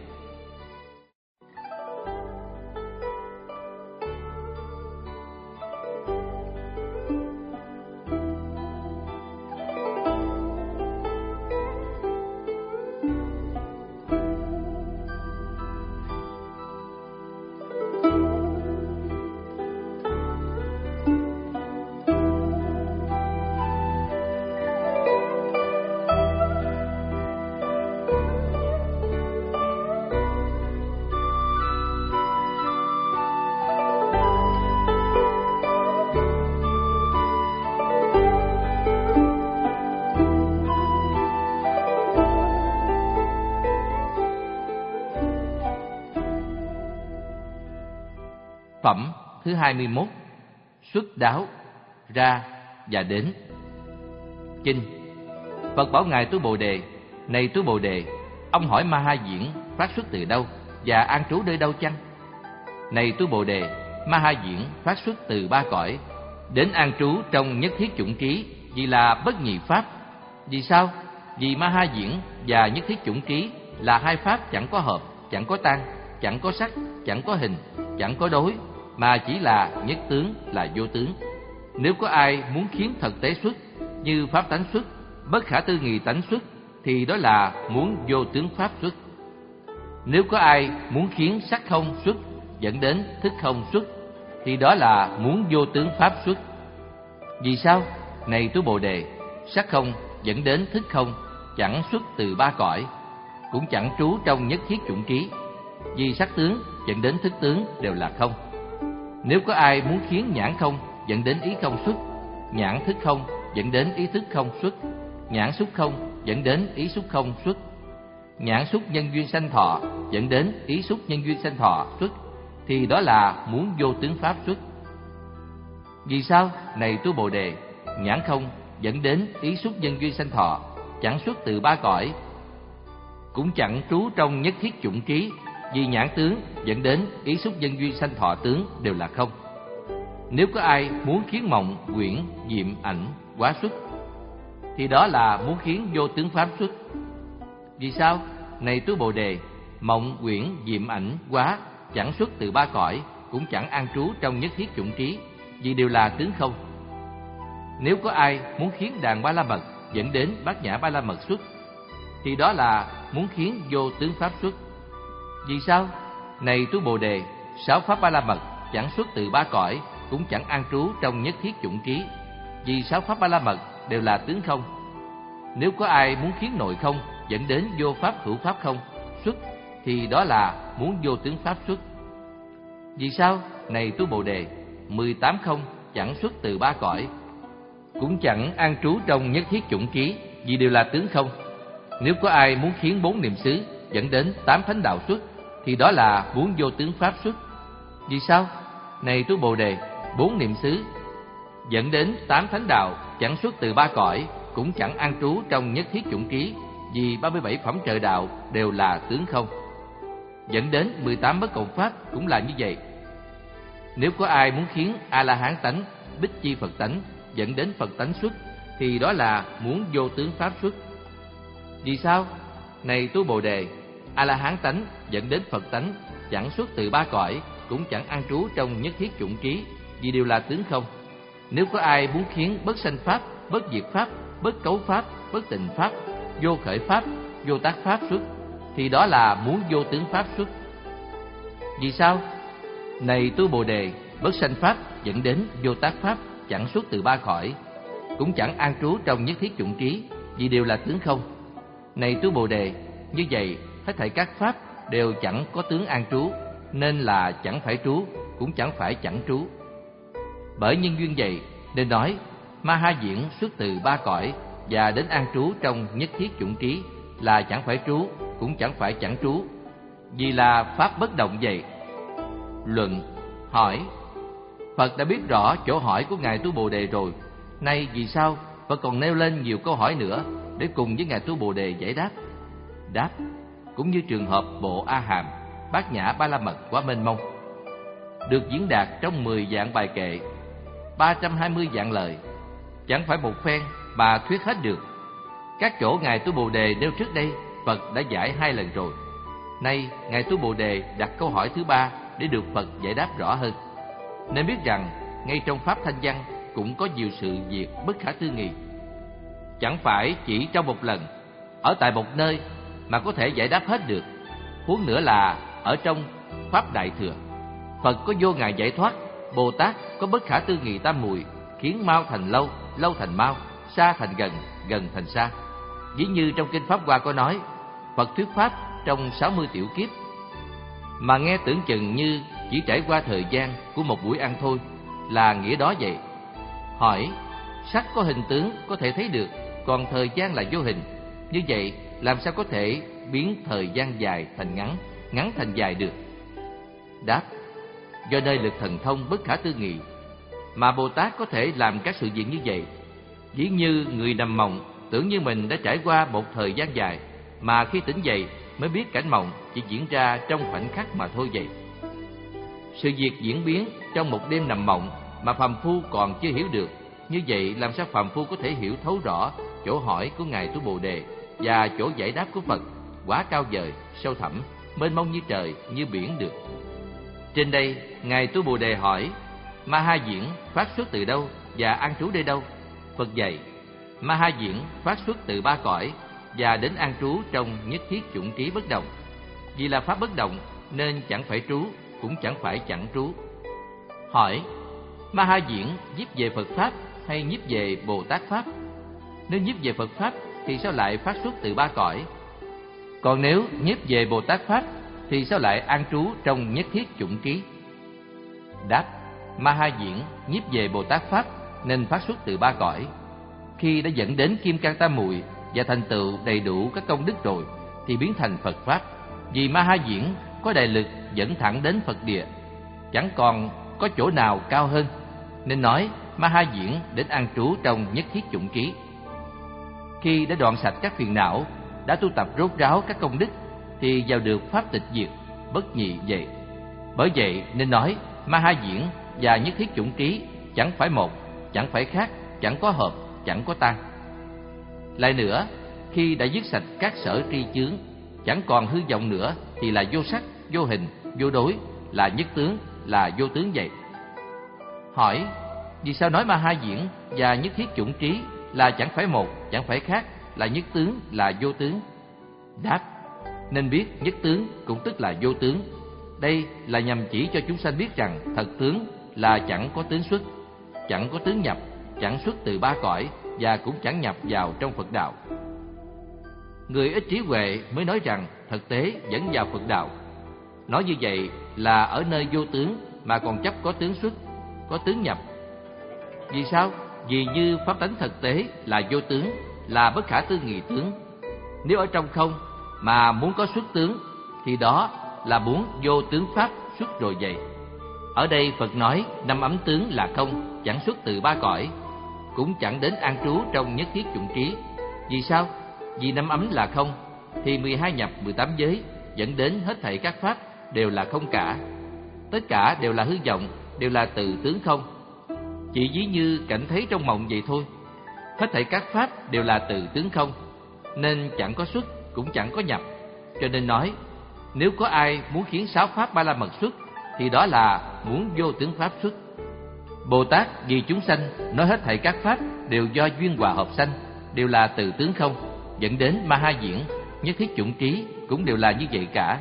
Phẩm thứ hai mươi mốt. Xuất đáo, ra và đến. Kinh. Phật bảo ngài Túi Bồ Đề: Này Túi Bồ Đề, ông hỏi Ma Ha Diễn phát xuất từ đâu và an trú nơi đâu chăng? Này Túi Bồ Đề, Ma Ha Diễn phát xuất từ ba cõi, đến an trú trong nhất thiết chủng ký, vì là bất nhị pháp. Vì sao? Vì Ma Ha Diễn và nhất thiết chủng ký là hai pháp chẳng có hợp, chẳng có tan, chẳng có sắc, chẳng có hình, chẳng có đối, mà chỉ là nhất tướng, là vô tướng. Nếu có ai muốn khiến thật tế xuất, như pháp tánh xuất, bất khả tư nghị tánh xuất, thì đó là muốn vô tướng pháp xuất. Nếu có ai muốn khiến sắc không xuất, dẫn đến thức không xuất, thì đó là muốn vô tướng pháp xuất. Vì sao? Này Túi Bồ Đề, sắc không dẫn đến thức không chẳng xuất từ ba cõi, cũng chẳng trú trong nhất thiết chủng ký. Vì sắc tướng dẫn đến thức tướng đều là không. Nếu có ai muốn khiến nhãn không dẫn đến ý không xuất, nhãn thức không dẫn đến ý thức không xuất, nhãn xúc không dẫn đến ý xúc không xuất, nhãn xúc nhân duyên sanh thọ dẫn đến ý xúc nhân duyên sanh thọ xuất, thì đó là muốn vô tướng pháp xuất. Vì sao? Này Túi Bồ Đề, nhãn không dẫn đến ý xúc nhân duyên sanh thọ chẳng xuất từ ba cõi, cũng chẳng trú trong nhất thiết chủng ký. Vì nhãn tướng dẫn đến ý xúc nhân duyên sanh thọ tướng đều là không. Nếu có ai muốn khiến mộng, quyển, diệm, ảnh, hóa xuất, thì đó là muốn khiến vô tướng pháp xuất. Vì sao? Này Túi Bồ Đề, mộng, quyển, diệm, ảnh, hóa chẳng xuất từ ba cõi, cũng chẳng an trú trong nhất thiết chủng ký, vì đều là tướng không. Nếu có ai muốn khiến đàn ba la mật dẫn đến bát nhã ba la mật xuất, thì đó là muốn khiến vô tướng pháp xuất. Vì sao? Này Túi Bồ Đề, sáu pháp ba la mật chẳng xuất từ ba cõi, cũng chẳng an trú trong nhất thiết chủng ký, vì sáu pháp ba la mật đều là tướng không. Nếu có ai muốn khiến nội không dẫn đến vô pháp hữu pháp không xuất, thì đó là muốn vô tướng pháp xuất. Vì sao? Này Túi Bồ Đề, mười tám không chẳng xuất từ ba cõi, cũng chẳng an trú trong nhất thiết chủng ký, vì đều là tướng không. Nếu có ai muốn khiến bốn niệm xứ dẫn đến tám thánh đạo xuất, thì đó là muốn vô tướng pháp xuất. Vì sao? Này Túi Bồ Đề, bốn niệm xứ dẫn đến tám thánh đạo chẳng xuất từ ba cõi, cũng chẳng an trú trong nhất thiết chủng ký, vì ba mươi bảy phẩm trời đạo đều là tướng không. Dẫn đến mười tám bất cộng pháp cũng là như vậy. Nếu có ai muốn khiến A-la-hán tánh, Bích Chi Phật tánh dẫn đến Phật tánh xuất, thì đó là muốn vô tướng pháp xuất. Vì sao? Này Túi Bồ Đề, A-la-hán tánh dẫn đến Phật tánh chẳng xuất từ ba cõi, cũng chẳng an trú trong nhất thiết chủng ký, vì đều là tướng không. Nếu có ai muốn khiến bất sanh pháp, bất diệt pháp, bất cấu pháp, bất tịnh pháp, vô khởi pháp, vô tác pháp xuất, thì đó là muốn vô tướng pháp xuất. Vì sao? Này Túi Bồ Đề, bất sanh pháp dẫn đến vô tác pháp chẳng xuất từ ba cõi, cũng chẳng an trú trong nhất thiết chủng ký, vì đều là tướng không. Này Túi Bồ Đề, như vậy hết thảy các pháp đều chẳng có tướng an trú, nên là chẳng phải trú, cũng chẳng phải chẳng trú. Bởi nhân duyên vậy nên nói Ma Ha Diễn xuất từ ba cõi và đến an trú trong nhất thiết chủng ký là chẳng phải trú, cũng chẳng phải chẳng trú, vì là pháp bất động vậy. Luận hỏi: Phật đã biết rõ chỗ hỏi của Ngài Tu Bồ Đề rồi. Nay vì sao Phật còn nêu lên nhiều câu hỏi nữa để cùng với Ngài Tu Bồ Đề giải đáp? Đáp: cũng như trường hợp bộ A Hàm, Bát Nhã Ba La Mật quá mênh mông, được diễn đạt trong mười vạn bài kệ, ba trăm hai mươi vạn lời, chẳng phải một phen mà thuyết hết được. Các chỗ Ngài Tu Bồ Đề nêu trước đây, Phật đã giải hai lần rồi. Nay Ngài Tu Bồ Đề đặt câu hỏi thứ ba để được Phật giải đáp rõ hơn. Nên biết rằng ngay trong Pháp Thanh Văn cũng có nhiều sự việc bất khả tư nghị. Chẳng phải chỉ trong một lần, ở tại một nơi mà có thể giải đáp hết được. Huống nữa là ở trong Pháp Đại Thừa, Phật có vô ngại giải thoát, Bồ Tát có bất khả tư nghị tam muội, khiến mau thành lâu, lâu thành mau, xa thành gần, gần thành xa. Ví như trong Kinh Pháp Hoa có nói, Phật thuyết Pháp trong sáu mươi tiểu kiếp, mà nghe tưởng chừng như chỉ trải qua thời gian của một buổi ăn thôi, là nghĩa đó vậy. Hỏi: sắc có hình tướng có thể thấy được, còn thời gian là vô hình, như vậy làm sao có thể biến thời gian dài thành ngắn, ngắn thành dài được? Đáp: do nơi lực thần thông bất khả tư nghị mà Bồ Tát có thể làm các sự việc như vậy. Ví như người nằm mộng tưởng như mình đã trải qua một thời gian dài, mà khi tỉnh dậy mới biết cảnh mộng chỉ diễn ra trong khoảnh khắc mà thôi vậy. Sự việc diễn biến trong một đêm nằm mộng mà phàm phu còn chưa hiểu được, như vậy làm sao phàm phu có thể hiểu thấu rõ chỗ hỏi của Ngài Tu Bồ Đề và chỗ giải đáp của Phật quá cao vời, sâu thẳm, mênh mông như trời, như biển được? Trên đây Ngài Tu Bồ Đề hỏi: Ma Ha Diễn phát xuất từ đâu và an trú nơi đâu? Phật dạy: Ma Ha Diễn phát xuất từ ba cõi và đến an trú trong nhất thiết chủng trí bất động. Vì là pháp bất động nên chẳng phải trú, cũng chẳng phải chẳng trú. Hỏi: Ma Ha Diễn nhiếp về Phật Pháp hay nhiếp về Bồ Tát Pháp? Nếu nhiếp về Phật Pháp thì sao lại phát xuất từ ba cõi? Còn nếu nhiếp về Bồ Tát Pháp thì sao lại an trú trong nhất thiết chủng trí? Đáp: Ma Ha Diễn nhiếp về Bồ Tát Pháp nên phát xuất từ ba cõi. Khi đã dẫn đến Kim Cang Tam Muội và thành tựu đầy đủ các công đức rồi thì biến thành Phật Pháp. Vì Ma Ha Diễn có đại lực dẫn thẳng đến Phật địa, chẳng còn có chỗ nào cao hơn, nên nói Ma Ha Diễn đến an trú trong nhất thiết chủng trí. Khi đã đoạn sạch các phiền não, đã tu tập rốt ráo các công đức, thì vào được pháp tịch diệt, bất nhị vậy. Bởi vậy nên nói Ma Ha Diễn và nhất thiết chủng trí chẳng phải một, chẳng phải khác, chẳng có hợp, chẳng có tan. Lại nữa, khi đã dứt sạch các sở tri chướng, chẳng còn hư vọng nữa, thì là vô sắc, vô hình, vô đối, là nhất tướng, là vô tướng vậy. Hỏi: vì sao nói Ma Ha Diễn và nhất thiết chủng trí là chẳng phải một, chẳng phải khác, là nhất tướng, là vô tướng? Đáp: nên biết nhất tướng cũng tức là vô tướng. Đây là nhằm chỉ cho chúng sanh biết rằng thật tướng là chẳng có tướng xuất, chẳng có tướng nhập, chẳng xuất từ ba cõi và cũng chẳng nhập vào trong Phật đạo. Người ít trí huệ mới nói rằng thực tế dẫn vào Phật đạo. Nói như vậy là ở nơi vô tướng mà còn chấp có tướng xuất, có tướng nhập. Vì sao? Vì như pháp tánh thực tế là vô tướng, là bất khả tư nghị tướng. Nếu ở trong không mà muốn có xuất tướng thì đó là muốn vô tướng pháp xuất rồi vậy. Ở đây Phật nói năm ấm tướng là không, chẳng xuất từ ba cõi, cũng chẳng đến an trú trong nhất thiết chủng trí. Vì sao? Vì năm ấm là không thì mười hai nhập, mười tám giới dẫn đến hết thảy các pháp đều là không cả. Tất cả đều là hư vọng, đều là từ tướng không. Chỉ ví như cảnh thấy trong mộng vậy thôi. Hết thảy các pháp đều là từ tướng không, nên chẳng có xuất, cũng chẳng có nhập. Cho nên nói, nếu có ai muốn khiến sáu pháp ba la mật xuất thì đó là muốn vô tướng pháp xuất. Bồ Tát vì chúng sanh nói hết thảy các pháp đều do duyên hòa hợp sanh, đều là từ tướng không, dẫn đến Ma Ha Diễn, nhất thiết chủng trí cũng đều là như vậy cả.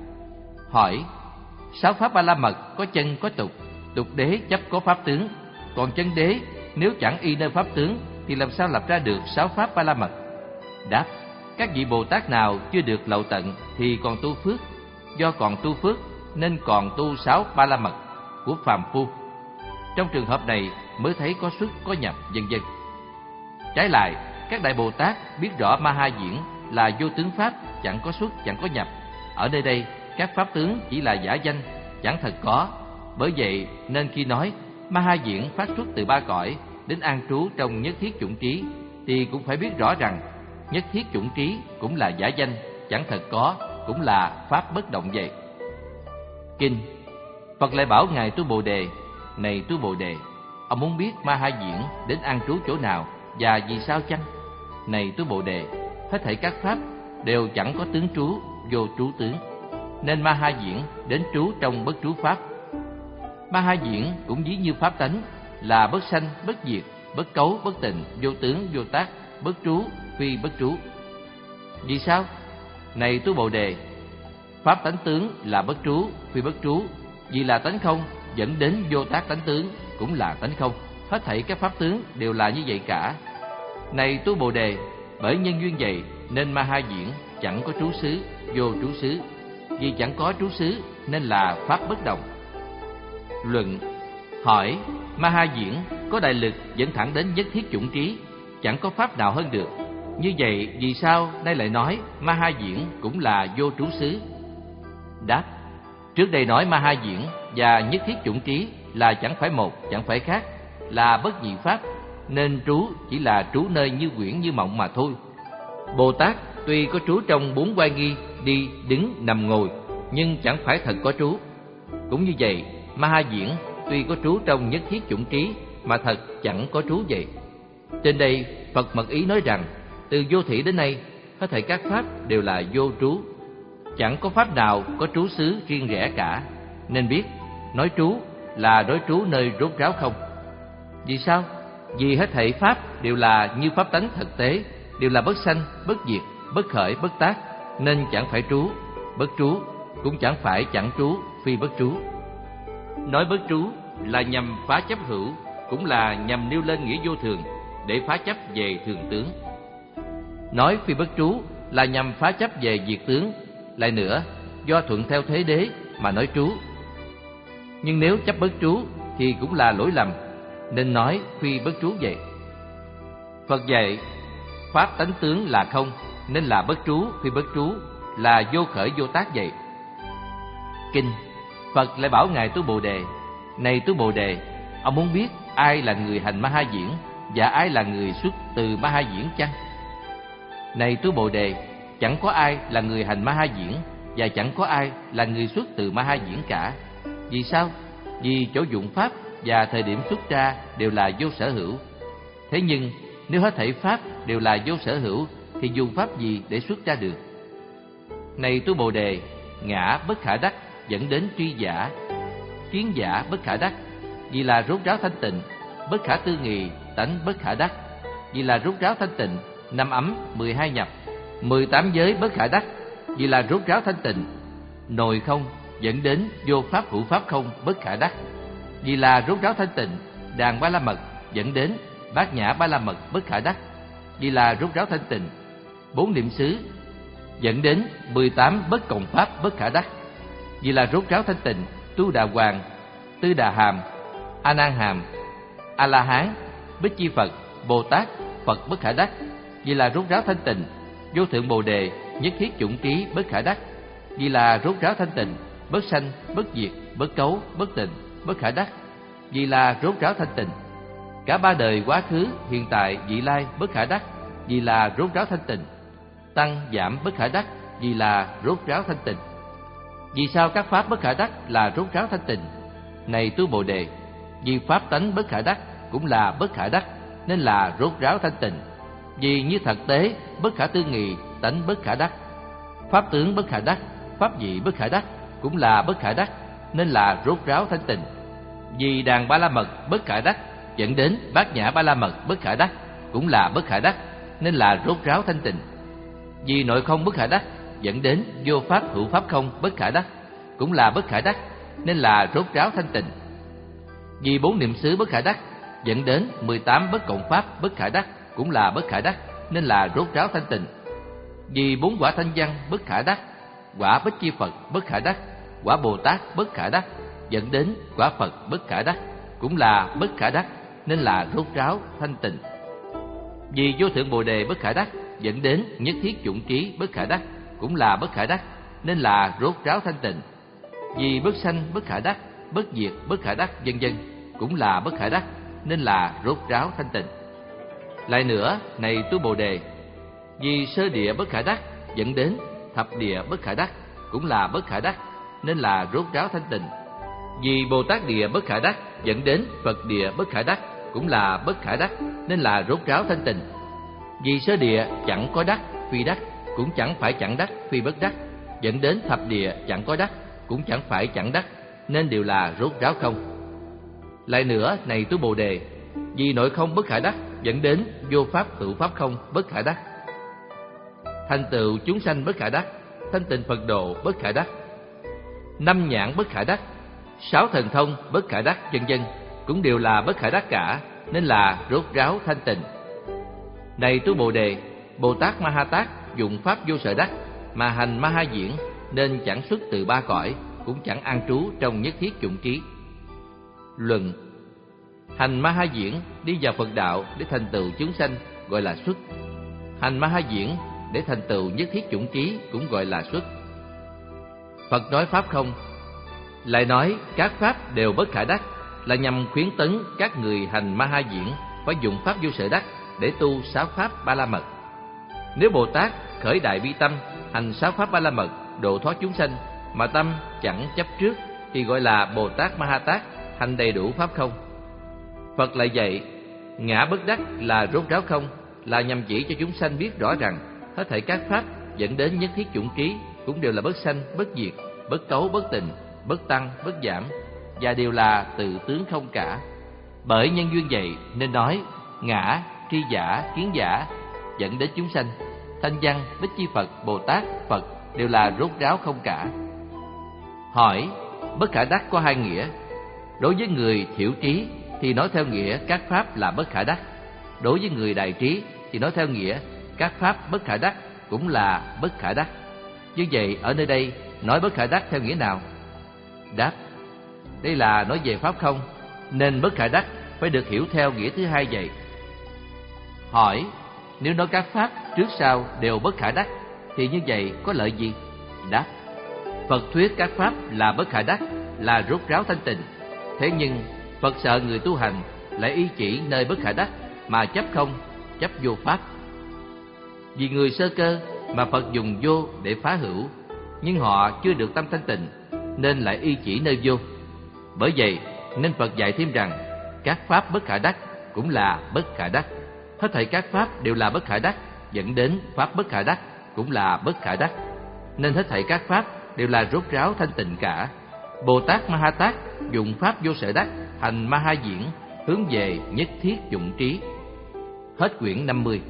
Hỏi: sáu pháp ba la mật có chân có tục, tục đế chấp có pháp tướng, còn chân đế nếu chẳng y nơi pháp tướng thì làm sao lập ra được sáu pháp ba la mật? Đáp: các vị Bồ Tát nào chưa được lậu tận thì còn tu phước, do còn tu phước nên còn tu sáu ba la mật của phàm phu. Trong trường hợp này mới thấy có xuất có nhập, vân vân. Trái lại, các đại Bồ Tát biết rõ Ma Ha Diễn là vô tướng pháp, chẳng có xuất, chẳng có nhập. Ở nơi đây các pháp tướng chỉ là giả danh, chẳng thật có. Bởi vậy nên khi nói Ma Ha Diễn phát xuất từ ba cõi đến an trú trong nhất thiết chủng trí, thì cũng phải biết rõ rằng nhất thiết chủng trí cũng là giả danh, chẳng thật có, cũng là pháp bất động vậy. Kinh Phật lại bảo ngài Tu Bồ Đề: Này Tu Bồ Đề, ông muốn biết Ma Ha Diễn đến an trú chỗ nào và vì sao chăng? Này Tu Bồ Đề, hết thảy các pháp đều chẳng có tướng trú, vô trú tướng, nên Ma Ha Diễn đến trú trong bất trú pháp. Ma Ha Diễn cũng ví như pháp tánh, là bất sanh, bất diệt, bất cấu, bất tịnh, vô tướng, vô tác, bất trú, phi bất trú. Vì sao? Này Tu Bồ Đề, pháp tánh tướng là bất trú, phi bất trú, vì là tánh không dẫn đến vô tác tánh tướng cũng là tánh không. Hết thảy các pháp tướng đều là như vậy cả. Này Tu Bồ Đề, bởi nhân duyên vậy nên Ma Ha Diễn chẳng có trú xứ, vô trú xứ. Vì chẳng có trú xứ nên là pháp bất động. Luận hỏi: Ma Ha Diễn có đại lực dẫn thẳng đến nhất thiết chủng trí, chẳng có pháp nào hơn được. Như vậy vì sao nay lại nói Ma Ha Diễn cũng là vô trú xứ? Đáp: Trước đây nói Ma Ha Diễn và nhất thiết chủng trí là chẳng phải một, chẳng phải khác, là bất nhị pháp, nên trú chỉ là trú nơi như quyển như mộng mà thôi. Bồ Tát tuy có trú trong bốn oai nghi, đi, đứng, nằm, ngồi, nhưng chẳng phải thật có trú. Cũng như vậy, Ma Ha Diễn tuy có trú trong nhất thiết chủng trí mà thật chẳng có trú vậy. Trên đây Phật mật ý nói rằng từ vô thỉ đến nay, hết thảy các pháp đều là vô trú, chẳng có pháp nào có trú xứ riêng rẽ cả. Nên biết nói trú là nói trú nơi rốt ráo không. Vì sao? Vì hết thảy pháp đều là như pháp tánh thực tế, đều là bất sanh, bất diệt, bất khởi, bất tác, nên chẳng phải trú. Bất trú cũng chẳng phải chẳng trú, phi bất trú. Nói bất trú là nhằm phá chấp hữu, cũng là nhằm nêu lên nghĩa vô thường để phá chấp về thường tướng. Nói phi bất trú là nhằm phá chấp về diệt tướng. Lại nữa, do thuận theo thế đế mà nói trú. Nhưng nếu chấp bất trú thì cũng là lỗi lầm, nên nói phi bất trú vậy. Phật dạy pháp tánh tướng là không, nên là bất trú, phi bất trú, là vô khởi vô tác vậy. Kinh Phật lại bảo ngài Tu Bồ Đề: Này Tu Bồ Đề, ông muốn biết ai là người hành Ma Ha Diễn và ai là người xuất từ Ma Ha Diễn chăng? Này Tu Bồ Đề, chẳng có ai là người hành Ma Ha Diễn và chẳng có ai là người xuất từ Ma Ha Diễn cả. Vì sao? Vì chỗ dụng pháp và thời điểm xuất ra đều là vô sở hữu. Thế nhưng nếu hết thảy pháp đều là vô sở hữu thì dùng pháp gì để xuất ra được? Này Tu Bồ Đề, ngã bất khả đắc dẫn đến truy giả, kiến giả bất khả đắc, vì là rốt ráo thanh tịnh. Bất khả tư nghì, tánh bất khả đắc, vì là rốt ráo thanh tịnh. Năm ấm, mười hai nhập, mười tám giới bất khả đắc, vì là rốt ráo thanh tịnh. Nội không dẫn đến vô pháp hữu pháp không bất khả đắc, vì là rốt ráo thanh tịnh. Đàn ba la mật dẫn đến bát nhã ba la mật bất khả đắc, vì là rốt ráo thanh tịnh. Bốn niệm xứ dẫn đến mười tám bất cộng pháp bất khả đắc, vì là rốt ráo thanh tịnh. Tu Đà Hoàng, Tư Đà Hàm, A Nan Hàm, A La Hán, Bích Chi Phật, Bồ Tát, Phật bất khả đắc, vì là rốt ráo thanh tịnh. Vô thượng Bồ Đề, nhất thiết chủng trí bất khả đắc, vì là rốt ráo thanh tịnh. Bất sanh, bất diệt, bất cấu, bất tịnh, bất khả đắc, vì là rốt ráo thanh tịnh. Cả ba đời quá khứ, hiện tại, vị lai bất khả đắc, vì là rốt ráo thanh tịnh. Tăng giảm bất khả đắc, vì là rốt ráo thanh tịnh. Vì sao các pháp bất khả đắc là rốt ráo thanh tịnh? Này Tu Bồ Đề, vì pháp tánh bất khả đắc cũng là bất khả đắc, nên là rốt ráo thanh tịnh. Vì như thật tế bất khả tư nghì, tánh bất khả đắc. Pháp tướng bất khả đắc, pháp vị bất khả đắc cũng là bất khả đắc, nên là rốt ráo thanh tịnh. Vì đàn ba la mật bất khả đắc dẫn đến bát nhã ba la mật bất khả đắc cũng là bất khả đắc, nên là rốt ráo thanh tịnh. Vì nội không bất khả đắc dẫn đến vô pháp hữu pháp không bất khả đắc cũng là bất khả đắc, nên là rốt ráo thanh tịnh. Vì bốn niệm xứ bất khả đắc dẫn đến mười tám bất cộng pháp bất khả đắc cũng là bất khả đắc, nên là rốt ráo thanh tịnh. Vì bốn quả thanh văn bất khả đắc, quả Bích Chi Phật bất khả đắc, quả Bồ Tát bất khả đắc dẫn đến quả Phật bất khả đắc cũng là bất khả đắc, nên là rốt ráo thanh tịnh. Vì vô thượng Bồ Đề bất khả đắc dẫn đến nhất thiết chủng trí bất khả đắc cũng là bất khả đắc, nên là rốt ráo thanh tịnh. Vì bất sanh bất khả đắc, bất diệt bất khả đắc vân vân cũng là bất khả đắc, nên là rốt ráo thanh tịnh. Lại nữa, này tu Bồ Đề, vì sơ địa bất khả đắc dẫn đến thập địa bất khả đắc cũng là bất khả đắc, nên là rốt ráo thanh tịnh. Vì Bồ Tát địa bất khả đắc dẫn đến Phật địa bất khả đắc cũng là bất khả đắc, nên là rốt ráo thanh tịnh. Vì sơ địa chẳng có đắc phi đắc, cũng chẳng phải chẳng đắc phi bất đắc, dẫn đến thập địa chẳng có đắc, cũng chẳng phải chẳng đắc, nên đều là rốt ráo không. Lại nữa, này tu Bồ Đề, vì nội không bất khả đắc dẫn đến vô pháp hữu pháp không bất khả đắc, thành tựu chúng sanh bất khả đắc, thanh tịnh Phật độ bất khả đắc, năm nhãn bất khả đắc, sáu thần thông bất khả đắc, vân vân cũng đều là bất khả đắc cả, nên là rốt ráo thanh tịnh. Này tu Bồ Đề, Bồ Tát Ma Ha Tát dụng pháp vô sở đắc mà hành Ma Ha Diễn, nên chẳng xuất từ ba cõi, cũng chẳng an trú trong nhất thiết chủng trí. Luận: hành Ma Ha Diễn đi vào Phật đạo để thành tựu chúng sanh gọi là xuất. Hành Ma Ha Diễn để thành tựu nhất thiết chủng trí cũng gọi là xuất. Phật nói pháp không, lại nói các pháp đều bất khả đắc, là nhằm khuyến tấn các người hành Ma Ha Diễn phải dùng pháp vô sở đắc để tu sáu pháp Ba La Mật. Nếu Bồ Tát khởi đại bi tâm hành sáu pháp Ba La Mật độ thoát chúng sanh mà tâm chẳng chấp trước, thì gọi là Bồ Tát Ma Ha Tát hành đầy đủ pháp không. Phật lại dạy ngã bất đắc là rốt ráo không, là nhằm chỉ cho chúng sanh biết rõ rằng hết thảy các pháp dẫn đến nhất thiết chủng trí cũng đều là bất sanh, bất diệt, bất cấu, bất tịnh, bất tăng, bất giảm, và đều là tự tướng không cả. Bởi nhân duyên vậy nên nói ngã, tri giả, kiến giả dẫn đến chúng sanh, thanh văn, Bích Chi Phật, Bồ Tát, Phật đều là rốt ráo không cả. Hỏi: bất khả đắc có hai nghĩa. Đối với người thiểu trí thì nói theo nghĩa các pháp là bất khả đắc. Đối với người đại trí thì nói theo nghĩa các pháp bất khả đắc cũng là bất khả đắc. Như vậy ở nơi đây nói bất khả đắc theo nghĩa nào? Đáp: đây là nói về pháp không, nên bất khả đắc phải được hiểu theo nghĩa thứ hai vậy. Hỏi: nếu nói các pháp trước sau đều bất khả đắc thì như vậy có lợi gì? Đáp: Phật thuyết các pháp là bất khả đắc là rốt ráo thanh tịnh. Thế nhưng Phật sợ người tu hành lại y chỉ nơi bất khả đắc mà chấp không, chấp vô pháp. Vì người sơ cơ mà Phật dùng vô để phá hữu, nhưng họ chưa được tâm thanh tịnh nên lại y chỉ nơi vô. Bởi vậy nên Phật dạy thêm rằng các pháp bất khả đắc cũng là bất khả đắc. Hết thảy các pháp đều là bất khả đắc, dẫn đến pháp bất khả đắc cũng là bất khả đắc, nên hết thảy các pháp đều là rốt ráo thanh tịnh cả. Bồ Tát Ma Ha Tát dụng pháp vô sở đắc hành Ma Ha Diễn, hướng về nhất thiết dụng trí. Hết quyển năm mươi.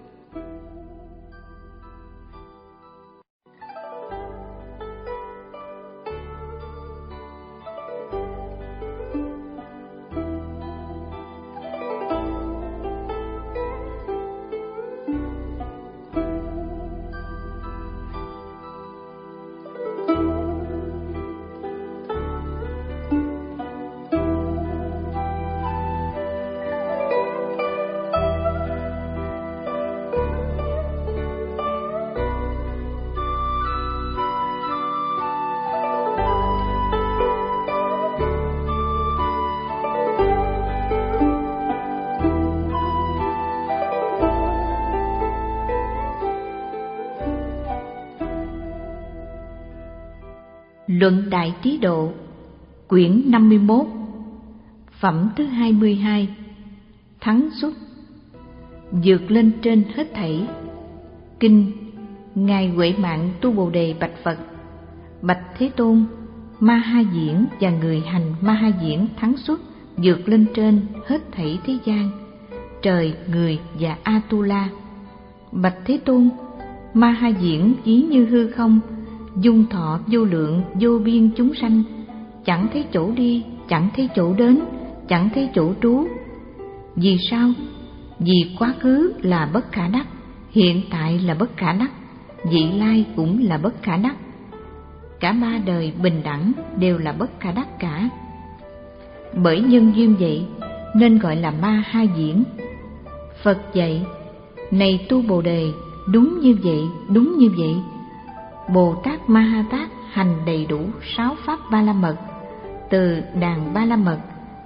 Luận Đại Trí Độ, quyển năm mươi mốt, phẩm thứ hai mươi hai, thắng xuất, vượt lên trên hết thảy. Kinh. Ngài Huệ Mạng tu Bồ Đề bạch Phật: bạch Thế Tôn, Ma Ha Diễn và người hành Ma Ha Diễn thắng xuất, vượt lên trên hết thảy thế gian, trời, người và Atula. Bạch Thế Tôn, Ma Ha Diễn ví như hư không, dung thọ vô lượng vô biên chúng sanh, chẳng thấy chỗ đi, chẳng thấy chỗ đến, chẳng thấy chỗ trú. Vì sao? Vì quá khứ là bất khả đắc, hiện tại là bất khả đắc, vị lai cũng là bất khả đắc. Cả ba đời bình đẳng đều là bất khả đắc cả. Bởi nhân duyên vậy nên gọi là Ma Ha Diễn. Phật dạy: này tu Bồ Đề, đúng như vậy, đúng như vậy. Bồ Tát Ma Ha Tát hành đầy đủ sáu pháp Ba La Mật, từ đàn Ba La Mật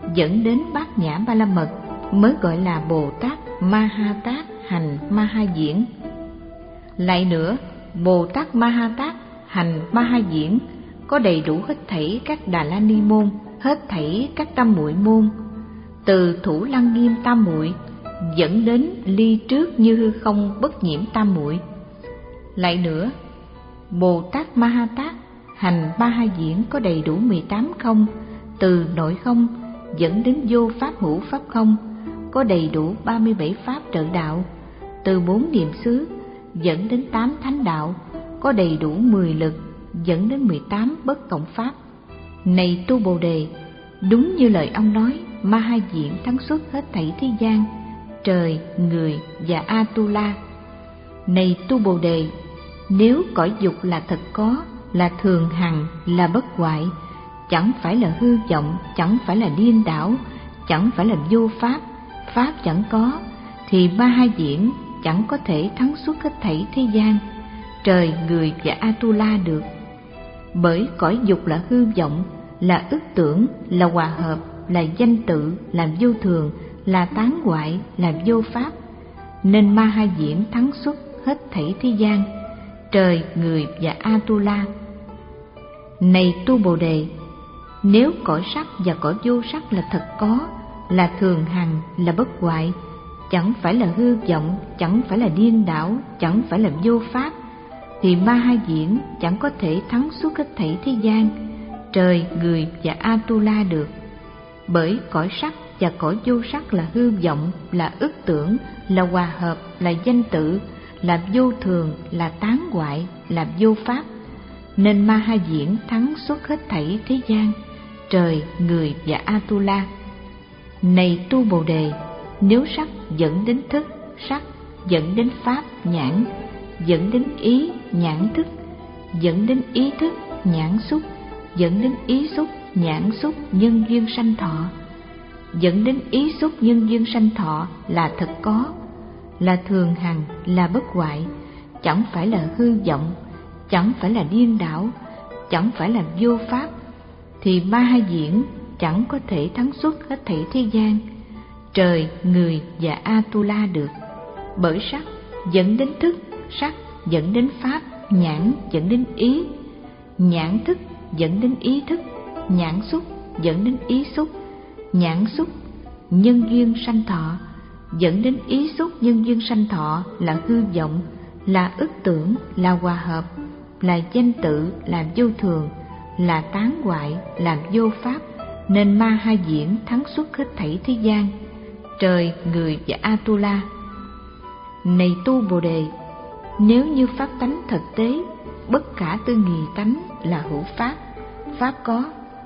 dẫn đến bát nhã ba la mật mới gọi là Bồ Tát Ma Ha Tát hành Ma Ha Diễn. Lại nữa, Bồ Tát Ma Ha Tát hành Ma Ha Diễn có đầy đủ hết thảy các Đà La Ni môn, hết thảy các tam muội môn, từ Thủ Lăng Nghiêm tam muội dẫn đến ly trước như hư không bất nhiễm tam muội. Lại nữa, Bồ Tát Ma Ha Tát hành Ma Ha Diễn có đầy đủ mười tám không, từ nội không dẫn đến vô pháp hữu pháp không, có đầy đủ ba mươi bảy pháp trợ đạo, từ bốn niệm xứ dẫn đến tám thánh đạo, có đầy đủ mười lực dẫn đến mười tám bất cộng pháp. Này tu Bồ Đề, đúng như lời ông nói, Ma Ha Diễn thắng suốt hết thảy thế gian, trời, người và Atula. Này tu Bồ Đề, nếu cõi dục là thật có, là thường hằng, là bất hoại, chẳng phải là hư vọng, chẳng phải là điên đảo, chẳng phải là vô pháp, pháp chẳng có, thì Ma Ha Diễn chẳng có thể thắng suốt hết thảy thế gian, trời, người và Atula được. Bởi cõi dục là hư vọng, là ức tưởng, là hòa hợp, là danh tự, là vô thường, là tán hoại, là vô pháp, nên Ma Ha Diễn thắng suốt hết thảy thế gian, trời, người và Atula. Này tu Bồ Đề, nếu cõi sắc và cõi vô sắc là thật có, là thường hằng, là bất hoại, chẳng phải là hư vọng, chẳng phải là điên đảo, chẳng phải là vô pháp, thì Ma Ha Diễn chẳng có thể thắng suốt hết thảy thế gian, trời, người và Atula được. Bởi cõi sắc và cõi vô sắc là hư vọng, là ức tưởng, là hòa hợp, là danh tự, là vô thường, là tán hoại, là vô pháp, nên Ma Ha Diễn thắng suốt hết thảy thế gian, trời, người và Atula. Này tu Bồ Đề, nếu sắc dẫn đến thức, sắc dẫn đến pháp, nhãn, dẫn đến ý, nhãn thức, dẫn đến ý thức, nhãn xúc, dẫn đến ý xúc, nhãn xúc, nhân duyên sanh thọ, dẫn đến ý xúc nhân duyên sanh thọ là thật có, là thường hằng, là bất hoại, chẳng phải là hư vọng, chẳng phải là điên đảo, chẳng phải là vô pháp, thì Ma Ha Diễn chẳng có thể thắng suốt hết thảy thế gian, trời, người và Atula được. Bởi sắc dẫn đến thức, sắc dẫn đến pháp, nhãn dẫn đến ý, nhãn thức dẫn đến ý thức, nhãn xúc dẫn đến ý xúc, nhãn xúc nhân duyên sanh thọ, dẫn đến ý xúc nhân duyên sanh thọ là hư vọng, là ức tưởng, là hòa hợp, là danh tự, là vô thường, là tán hoại, là vô pháp, nên Ma Ha Diễn thắng suốt hết thảy thế gian, trời, người và Atula. Này tu Bồ Đề, nếu như pháp tánh thực tế, bất khả tư nghì tánh là hữu pháp, pháp có,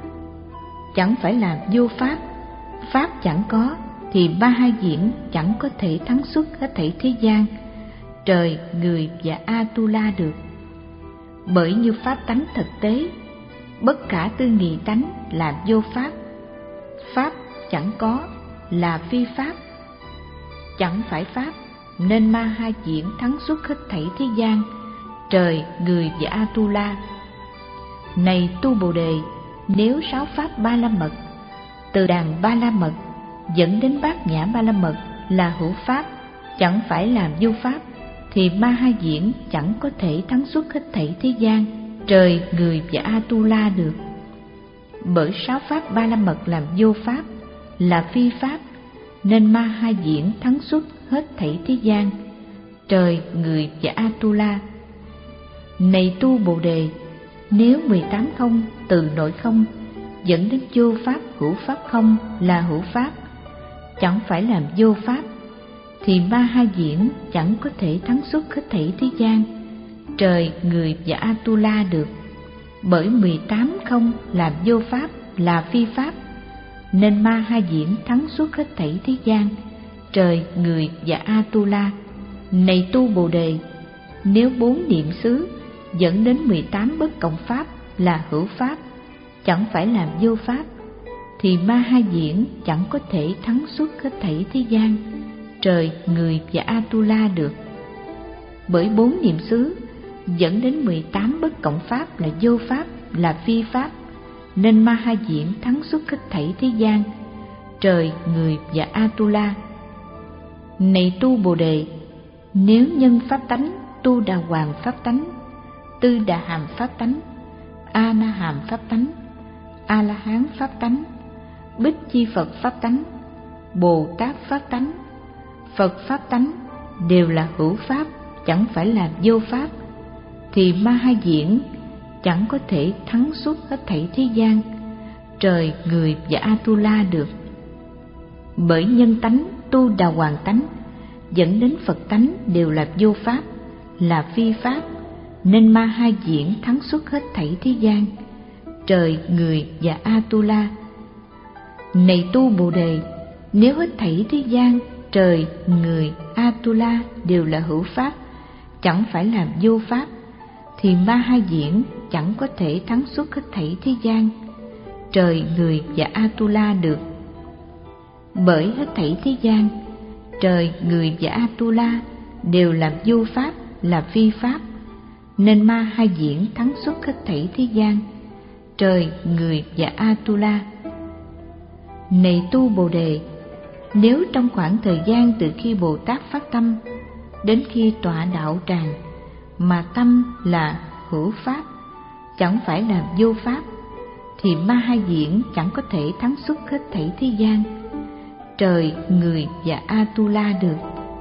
chẳng phải là vô pháp, pháp chẳng có, thì Ma Ha Diễn chẳng có thể thắng suốt hết thảy thế gian, trời, người và Atula được. Bởi như pháp tánh thực tế, bất khả tư nghì tánh là vô pháp, pháp chẳng có, là phi pháp, chẳng phải pháp, nên Ma Ha Diễn thắng suốt hết thảy thế gian, trời, người và Atula. Này tu Bồ Đề, nếu sáu pháp ba la mật, từ đàn ba la mật dẫn đến bát nhã ba la mật là hữu pháp, chẳng phải là vô pháp, thì Ma Ha Diễn chẳng có thể thắng suốt hết thảy thế gian, trời, người và Atula được. Bởi sáu pháp ba la mật làm vô pháp, là phi pháp, nên Ma Ha Diễn thắng suốt hết thảy thế gian, trời, người và Atula. Này tu Bồ Đề, nếu mười tám không từ nội không dẫn đến vô pháp hữu pháp không là hữu pháp, chẳng phải làm vô pháp, thì Ma Ha Diễn chẳng có thể thắng suốt hết thảy thế gian, trời, người và Atula được. Bởi mười tám không làm vô pháp, là phi pháp, nên Ma Ha Diễn thắng suốt hết thảy thế gian, trời, người và Atula. Này tu Bồ Đề, nếu bốn niệm xứ dẫn đến mười tám bất cộng pháp là hữu pháp, chẳng phải làm vô pháp, thì Ma Ha Diễn chẳng có thể thắng suốt hết thảy thế gian, trời, người và Atula được. Bởi bốn niệm xứ dẫn đến mười tám bất cộng pháp là vô pháp, là phi pháp, nên Ma Ha Diễn thắng suốt hết thảy thế gian, trời, người và Atula. Này tu Bồ Đề, nếu nhân pháp tánh, tu đà hoàng pháp tánh, tư đà hàm pháp tánh, a na hàm pháp tánh, a la hán pháp tánh, bích chi Phật pháp tánh, Bồ Tát pháp tánh, Phật pháp tánh đều là hữu pháp, chẳng phải là vô pháp, thì Ma Ha Diễn chẳng có thể thắng suốt hết thảy thế gian, trời, người và Atula được. Bởi nhân tánh, tu đà hoàng tánh dẫn đến Phật tánh đều là vô pháp, là phi pháp, nên Ma Ha Diễn thắng suốt hết thảy thế gian, trời, người và Atula. Này tu Bồ Đề, nếu hết thảy thế gian, trời, người, Atula đều là hữu pháp, chẳng phải là vô pháp, thì Ma Ha Diễn chẳng có thể thắng suốt hết thảy thế gian, trời, người và Atula được. Bởi hết thảy thế gian, trời, người và Atula đều là vô pháp, là phi pháp, nên Ma Ha Diễn thắng suốt hết thảy thế gian, trời, người và Atula. Này tu Bồ Đề, nếu trong khoảng thời gian từ khi Bồ Tát phát tâm đến khi tọa đạo tràng mà tâm là hữu pháp, chẳng phải là vô pháp, thì Ma Ha Diễn chẳng có thể thắng suốt hết thảy thế gian, trời, người và Atula được.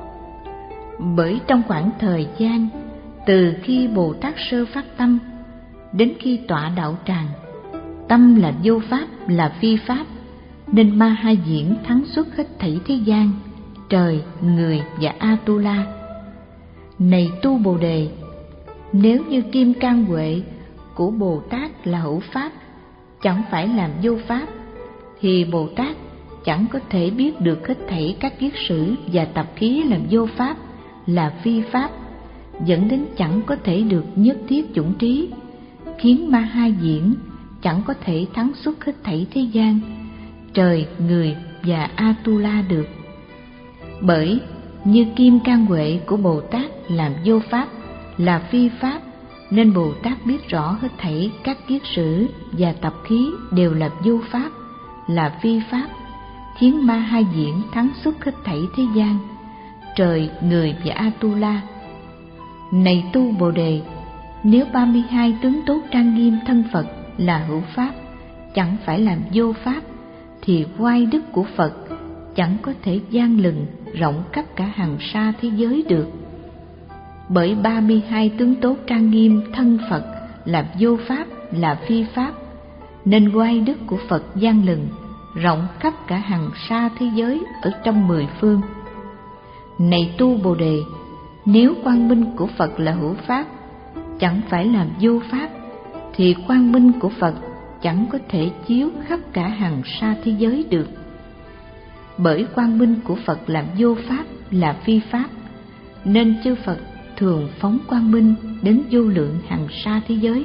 Bởi trong khoảng thời gian từ khi Bồ Tát sơ phát tâm đến khi tọa đạo tràng, tâm là vô pháp, là phi pháp, nên Ma Ha Diễn thắng suốt hết thảy thế gian, trời, người và Atula. Này tu Bồ Đề, nếu như kim cang huệ của Bồ Tát là hữu pháp, chẳng phải làm vô pháp, thì Bồ Tát chẳng có thể biết được hết thảy các kiết sử và tập khí làm vô pháp, là phi pháp, dẫn đến chẳng có thể được nhất thiết chủng trí, khiến Ma Ha Diễn chẳng có thể thắng suốt hết thảy thế gian, trời, người và Atula được. Bởi như kim cang huệ của Bồ Tát làm vô pháp, là phi pháp, nên Bồ Tát biết rõ hết thảy các kiết sử và tập khí đều là vô pháp, là phi pháp, khiến Ma Ha Diễn thắng suốt hết thảy thế gian, trời, người và Atula. Này tu Bồ Đề, nếu ba mươi hai tướng tốt trang nghiêm thân Phật là hữu pháp, chẳng phải làm vô pháp, thì oai đức của Phật chẳng có thể gian lừng rộng khắp cả hằng sa thế giới được. Bởi ba mươi hai tướng tốt trang nghiêm thân Phật là vô pháp, là phi pháp, nên oai đức của Phật gian lừng rộng khắp cả hằng sa thế giới ở trong mười phương. Này tu Bồ Đề, nếu quang minh của Phật là hữu pháp, chẳng phải làm vô pháp, thì quang minh của Phật chẳng có thể chiếu khắp cả hằng sa thế giới được. Bởi quang minh của Phật làm vô pháp, là phi pháp, nên chư Phật thường phóng quang minh đến vô lượng hằng sa thế giới.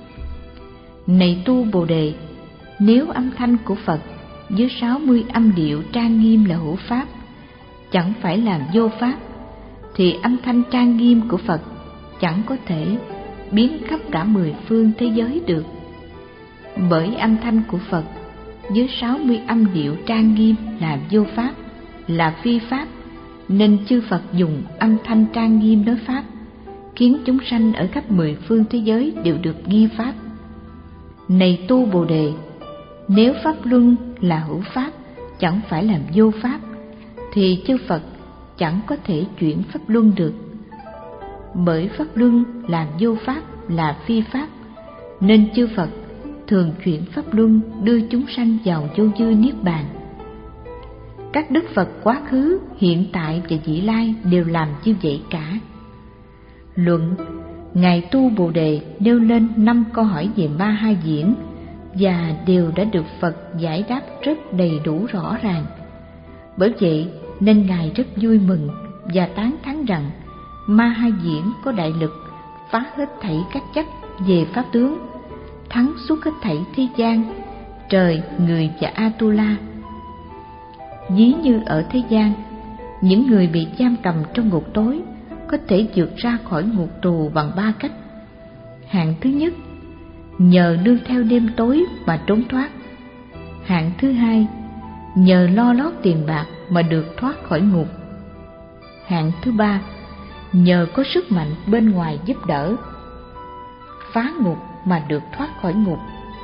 Này tu Bồ Đề, nếu âm thanh của Phật dưới sáu mươi âm điệu trang nghiêm là hữu pháp, chẳng phải làm vô pháp, thì âm thanh trang nghiêm của Phật chẳng có thể biến khắp cả mười phương thế giới được. Bởi âm thanh của Phật dưới sáu mươi âm điệu trang nghiêm là vô pháp, là phi pháp, nên chư Phật dùng âm thanh trang nghiêm nói pháp, khiến chúng sanh ở khắp mười phương thế giới đều được nghe pháp. Này tu Bồ Đề, nếu pháp luân là hữu pháp, chẳng phải làm vô pháp, thì chư Phật chẳng có thể chuyển pháp luân được. Bởi pháp luân làm vô pháp, là phi pháp, nên chư Phật thường chuyển pháp luân đưa chúng sanh vào vô dư niết bàn. Các đức Phật quá khứ, hiện tại và vị lai đều làm như vậy cả. Luận: Ngài tu Bồ Đề nêu lên năm câu hỏi về Ma Ha Diễn và đều đã được Phật giải đáp rất đầy đủ rõ ràng. Bởi vậy nên Ngài rất vui mừng và tán thán rằng Ma Ha Diễn có đại lực phá hết thảy các chấp về pháp tướng, thắng suốt hết thảy thế gian, trời, người và Atula. Ví như ở thế gian, những người bị giam cầm trong ngục tối có thể vượt ra khỏi ngục tù bằng ba cách. Hạng thứ nhất, nhờ nương theo đêm tối mà trốn thoát. Hạng thứ hai, nhờ lo lót tiền bạc mà được thoát khỏi ngục. Hạng thứ ba, nhờ có sức mạnh bên ngoài giúp đỡ, phá ngục mà được thoát khỏi ngục.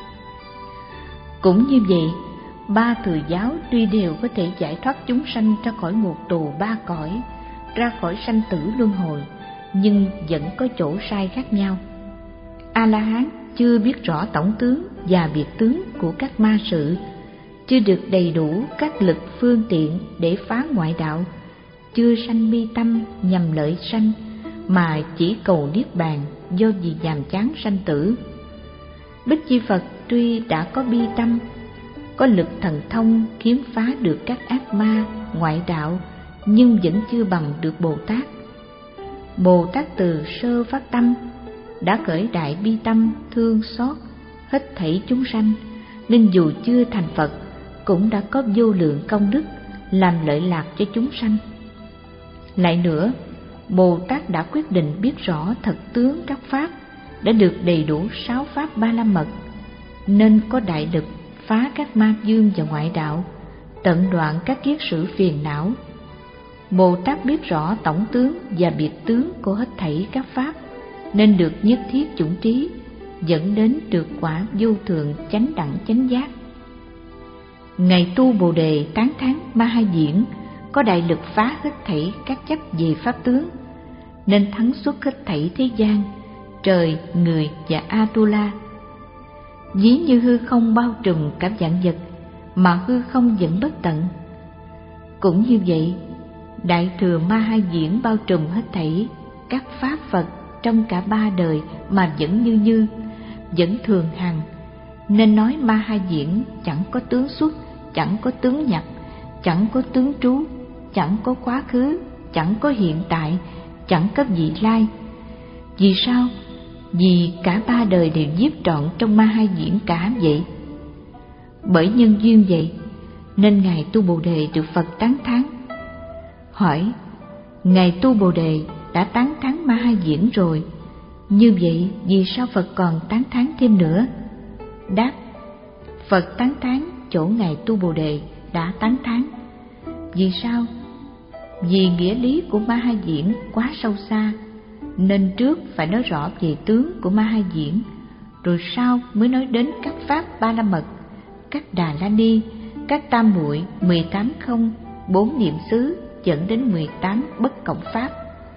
Cũng như vậy, ba thừa giáo tuy đều có thể giải thoát chúng sanh ra khỏi ngục tù ba cõi, ra khỏi sanh tử luân hồi, nhưng vẫn có chỗ sai khác nhau. A-la-hán chưa biết rõ tổng tướng và biệt tướng của các ma sự, chưa được đầy đủ các lực phương tiện để phá ngoại đạo, chưa sanh bi tâm nhằm lợi sanh, mà chỉ cầu niết bàn do vì nhàm chán sanh tử. Bích Chi Phật tuy đã có bi tâm, có lực thần thông khiến phá được các ác ma ngoại đạo, nhưng vẫn chưa bằng được Bồ Tát. Bồ Tát từ sơ phát tâm đã khởi đại bi tâm thương xót hết thảy chúng sanh, nên dù chưa thành Phật cũng đã có vô lượng công đức làm lợi lạc cho chúng sanh. Lại nữa, Bồ Tát đã quyết định biết rõ thật tướng các pháp, đã được đầy đủ sáu pháp ba la mật, nên có đại lực phá các ma dương và ngoại đạo, tận đoạn các kiết sử phiền não. Bồ Tát biết rõ tổng tướng và biệt tướng của hết thảy các pháp, nên được nhất thiết chủng trí, dẫn đến được quả vô thượng chánh đẳng chánh giác. Ngài tu Bồ Đề tán thán Ma Ha Diễn có đại lực phá hết thảy các chấp về pháp tướng, nên thắng xuất hết thảy thế gian, trời, người và Atula. Ví như hư không bao trùm cả vạn vật, mà hư không vẫn bất tận. Cũng như vậy, Đại Thừa Ma Ha Diễn bao trùm hết thảy các pháp Phật trong cả ba đời mà vẫn như như, vẫn thường hằng, nên nói Ma Ha Diễn chẳng có tướng xuất, chẳng có tướng nhập, chẳng có tướng trú, chẳng có quá khứ, chẳng có hiện tại, chẳng có vị lai. Vì sao? Vì cả ba đời đều nhiếp trọn trong Ma Ha Diễn cả vậy. Bởi nhân duyên vậy, nên Ngài tu Bồ Đề được Phật tán thán. Hỏi: Ngài tu Bồ Đề đã tán thán Ma Ha Diễn rồi, như vậy vì sao Phật còn tán thán thêm nữa? Đáp: Phật tán thán chỗ Ngài tu Bồ Đề đã tán thán. Vì sao? Vì nghĩa lý của Ma Ha Diễn quá sâu xa, nên trước phải nói rõ về tướng của Ma Ha Diễn, rồi sau mới nói đến các pháp ba la mật, các Đà La Ni, các tam muội, mười tám không, bốn niệm xứ, dẫn đến mười tám bất cộng pháp.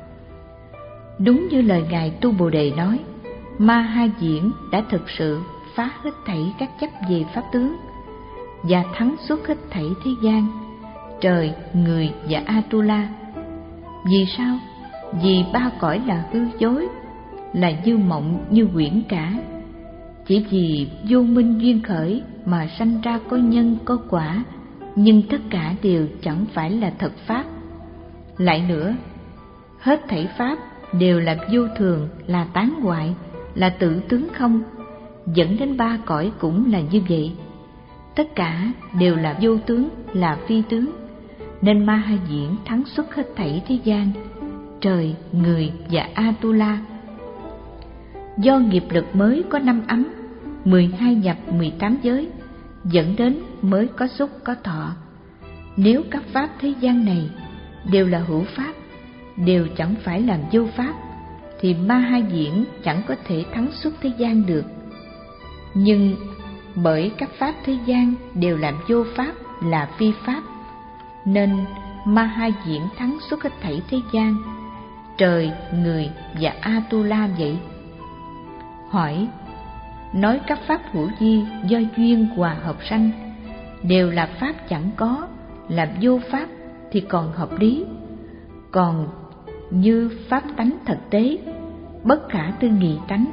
Đúng như lời Ngài tu Bồ Đề nói, Ma Ha Diễn đã thực sự phá hết thảy các chấp về pháp tướng và thắng xuất hết thảy thế gian, trời, người và Atula. Vì sao? Vì ba cõi là hư dối, là như mộng như quyển cả. Chỉ vì vô minh duyên khởi mà sanh ra có nhân có quả, nhưng tất cả đều chẳng phải là thật pháp. Lại nữa, hết thảy pháp đều là vô thường, là tán hoại, là tự tướng không, dẫn đến ba cõi cũng là như vậy. Tất cả đều là vô tướng, là phi tướng, nên Ma Ha Diễn thắng xuất hết thảy thế gian, trời, người và Atula. Do nghiệp lực mới có năm ấm, mười hai nhập, mười tám giới, dẫn đến mới có xúc có thọ. Nếu các pháp thế gian này đều là hữu pháp, đều chẳng phải làm vô pháp, thì Ma Ha Diễn chẳng có thể thắng xuất thế gian được. Nhưng bởi các pháp thế gian đều làm vô pháp, là phi pháp, nên Ma Ha Diễn thắng xuất hết thảy thế gian, trời, người và Atula vậy. Hỏi: nói các pháp hữu vi do duyên hòa hợp sanh, đều là pháp chẳng có, là vô pháp thì còn hợp lý. Còn như pháp tánh thực tế, bất khả tư nghị tánh,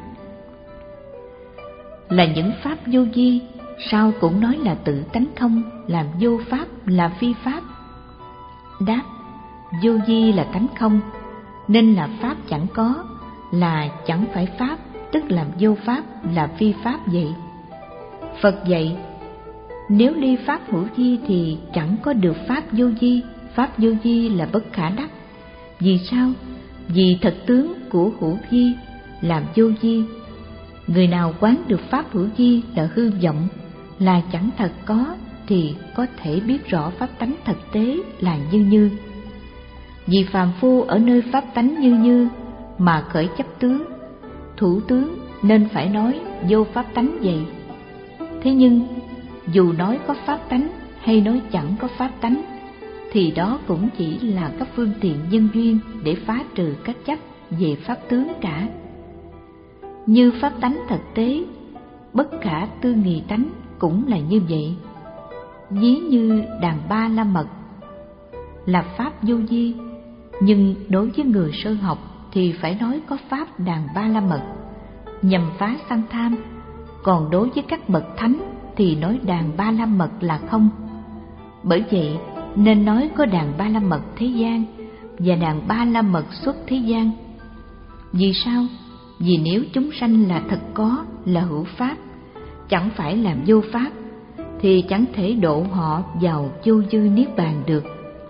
là những pháp vô vi, sao cũng nói là tự tánh không, làm vô pháp, là phi pháp. Đáp: vô vi là tánh không, nên là pháp chẳng có, là chẳng phải pháp, tức làm vô pháp, là phi pháp vậy. Phật dạy: nếu ly pháp hữu vi thì chẳng có được pháp vô vi, pháp vô vi là bất khả đắc. Vì sao? Vì thật tướng của hữu vi làm vô vi. Người nào quán được pháp hữu vi là hư vọng, là chẳng thật có, thì có thể biết rõ pháp tánh thực tế là như như. Vì phàm phu ở nơi pháp tánh như như mà khởi chấp tướng, thủ tướng nên phải nói vô pháp tánh vậy. Thế nhưng dù nói có pháp tánh hay nói chẳng có pháp tánh, thì đó cũng chỉ là các phương tiện nhân duyên để phá trừ các chấp về pháp tướng cả. Như pháp tánh thực tế, bất khả tư nghị tánh cũng là như vậy. Ví như đàn ba la mật là pháp vô vi, nhưng đối với người sơ học thì phải nói có pháp đàn ba la mật nhằm phá sân tham, còn đối với các bậc thánh thì nói đàn ba la mật là không. Bởi vậy nên nói có đàn ba la mật thế gian và đàn ba la mật xuất thế gian. Vì sao? Vì nếu chúng sanh là thật có, là hữu pháp, chẳng phải là vô pháp, thì chẳng thể độ họ vào vô dư niết bàn được.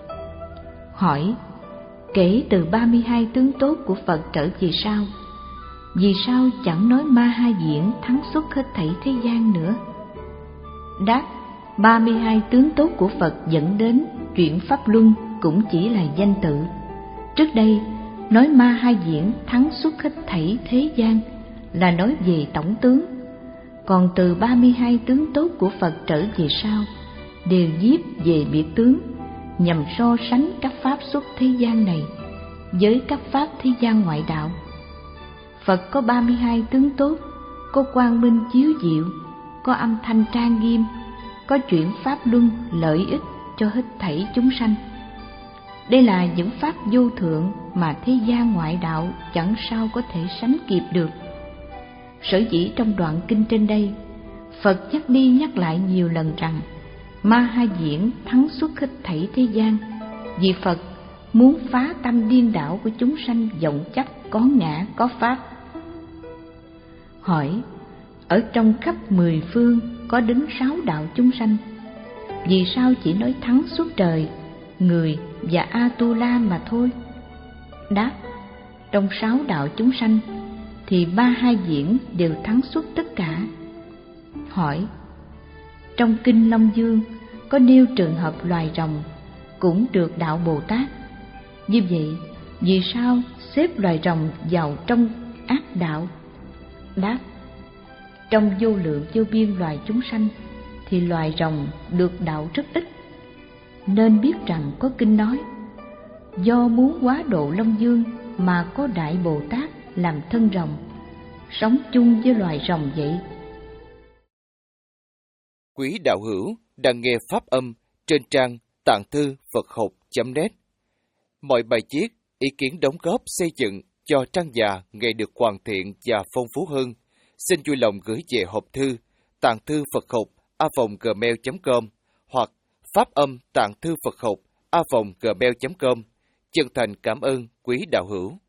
Hỏi: kể từ ba mươi hai tướng tốt của Phật trở về sau, vì sao chẳng nói ma ha diễn thắng xuất hết thảy thế gian nữa? Đáp: ba mươi hai tướng tốt của Phật dẫn đến chuyện pháp luân cũng chỉ là danh tự. Trước đây nói ma ha diễn thắng xuất hết thảy thế gian là nói về tổng tướng, còn từ ba mươi hai tướng tốt của Phật trở về sau đều viết về biệt tướng, nhằm so sánh các pháp xuất thế gian này với các pháp thế gian ngoại đạo. Phật có ba mươi hai tướng tốt, có quang minh chiếu diệu, có âm thanh trang nghiêm, có chuyển pháp luân lợi ích cho hết thảy chúng sanh. Đây là những pháp vô thượng mà thế gian ngoại đạo chẳng sao có thể sánh kịp được. Sở dĩ trong đoạn kinh trên đây, Phật nhắc đi nhắc lại nhiều lần rằng ma ha diễn thắng xuất hết thảy thế gian, vì Phật muốn phá tâm điên đảo của chúng sanh vọng chấp có ngã có pháp. Hỏi: ở trong khắp mười phương có đến sáu đạo chúng sanh, vì sao chỉ nói thắng suốt trời, người và Atula mà thôi? Đáp: trong sáu đạo chúng sanh thì ba hai diễn đều thắng suốt tất cả. Hỏi: trong kinh Long Dương có nêu trường hợp loài rồng cũng được đạo Bồ Tát, như vậy vì sao xếp loài rồng vào trong ác đạo? Đáp: trong vô lượng vô biên loài chúng sanh thì loài rồng được đạo rất ít, nên biết rằng có kinh nói do muốn hóa độ Long Dương mà có Đại Bồ Tát làm thân rồng, sống chung với loài rồng vậy. Quý đạo hữu đang nghe pháp âm trên trang tạng thư Phật học chấm net. Mọi bài viết, ý kiến đóng góp xây dựng cho trang già ngày được hoàn thiện và phong phú hơn, xin vui lòng gửi về hộp thư tạng thư Phật học a vòng gmail chấm com hoặc pháp âm tạng thư Phật học a vòng gmail chấm com. Chân thành cảm ơn quý đạo hữu.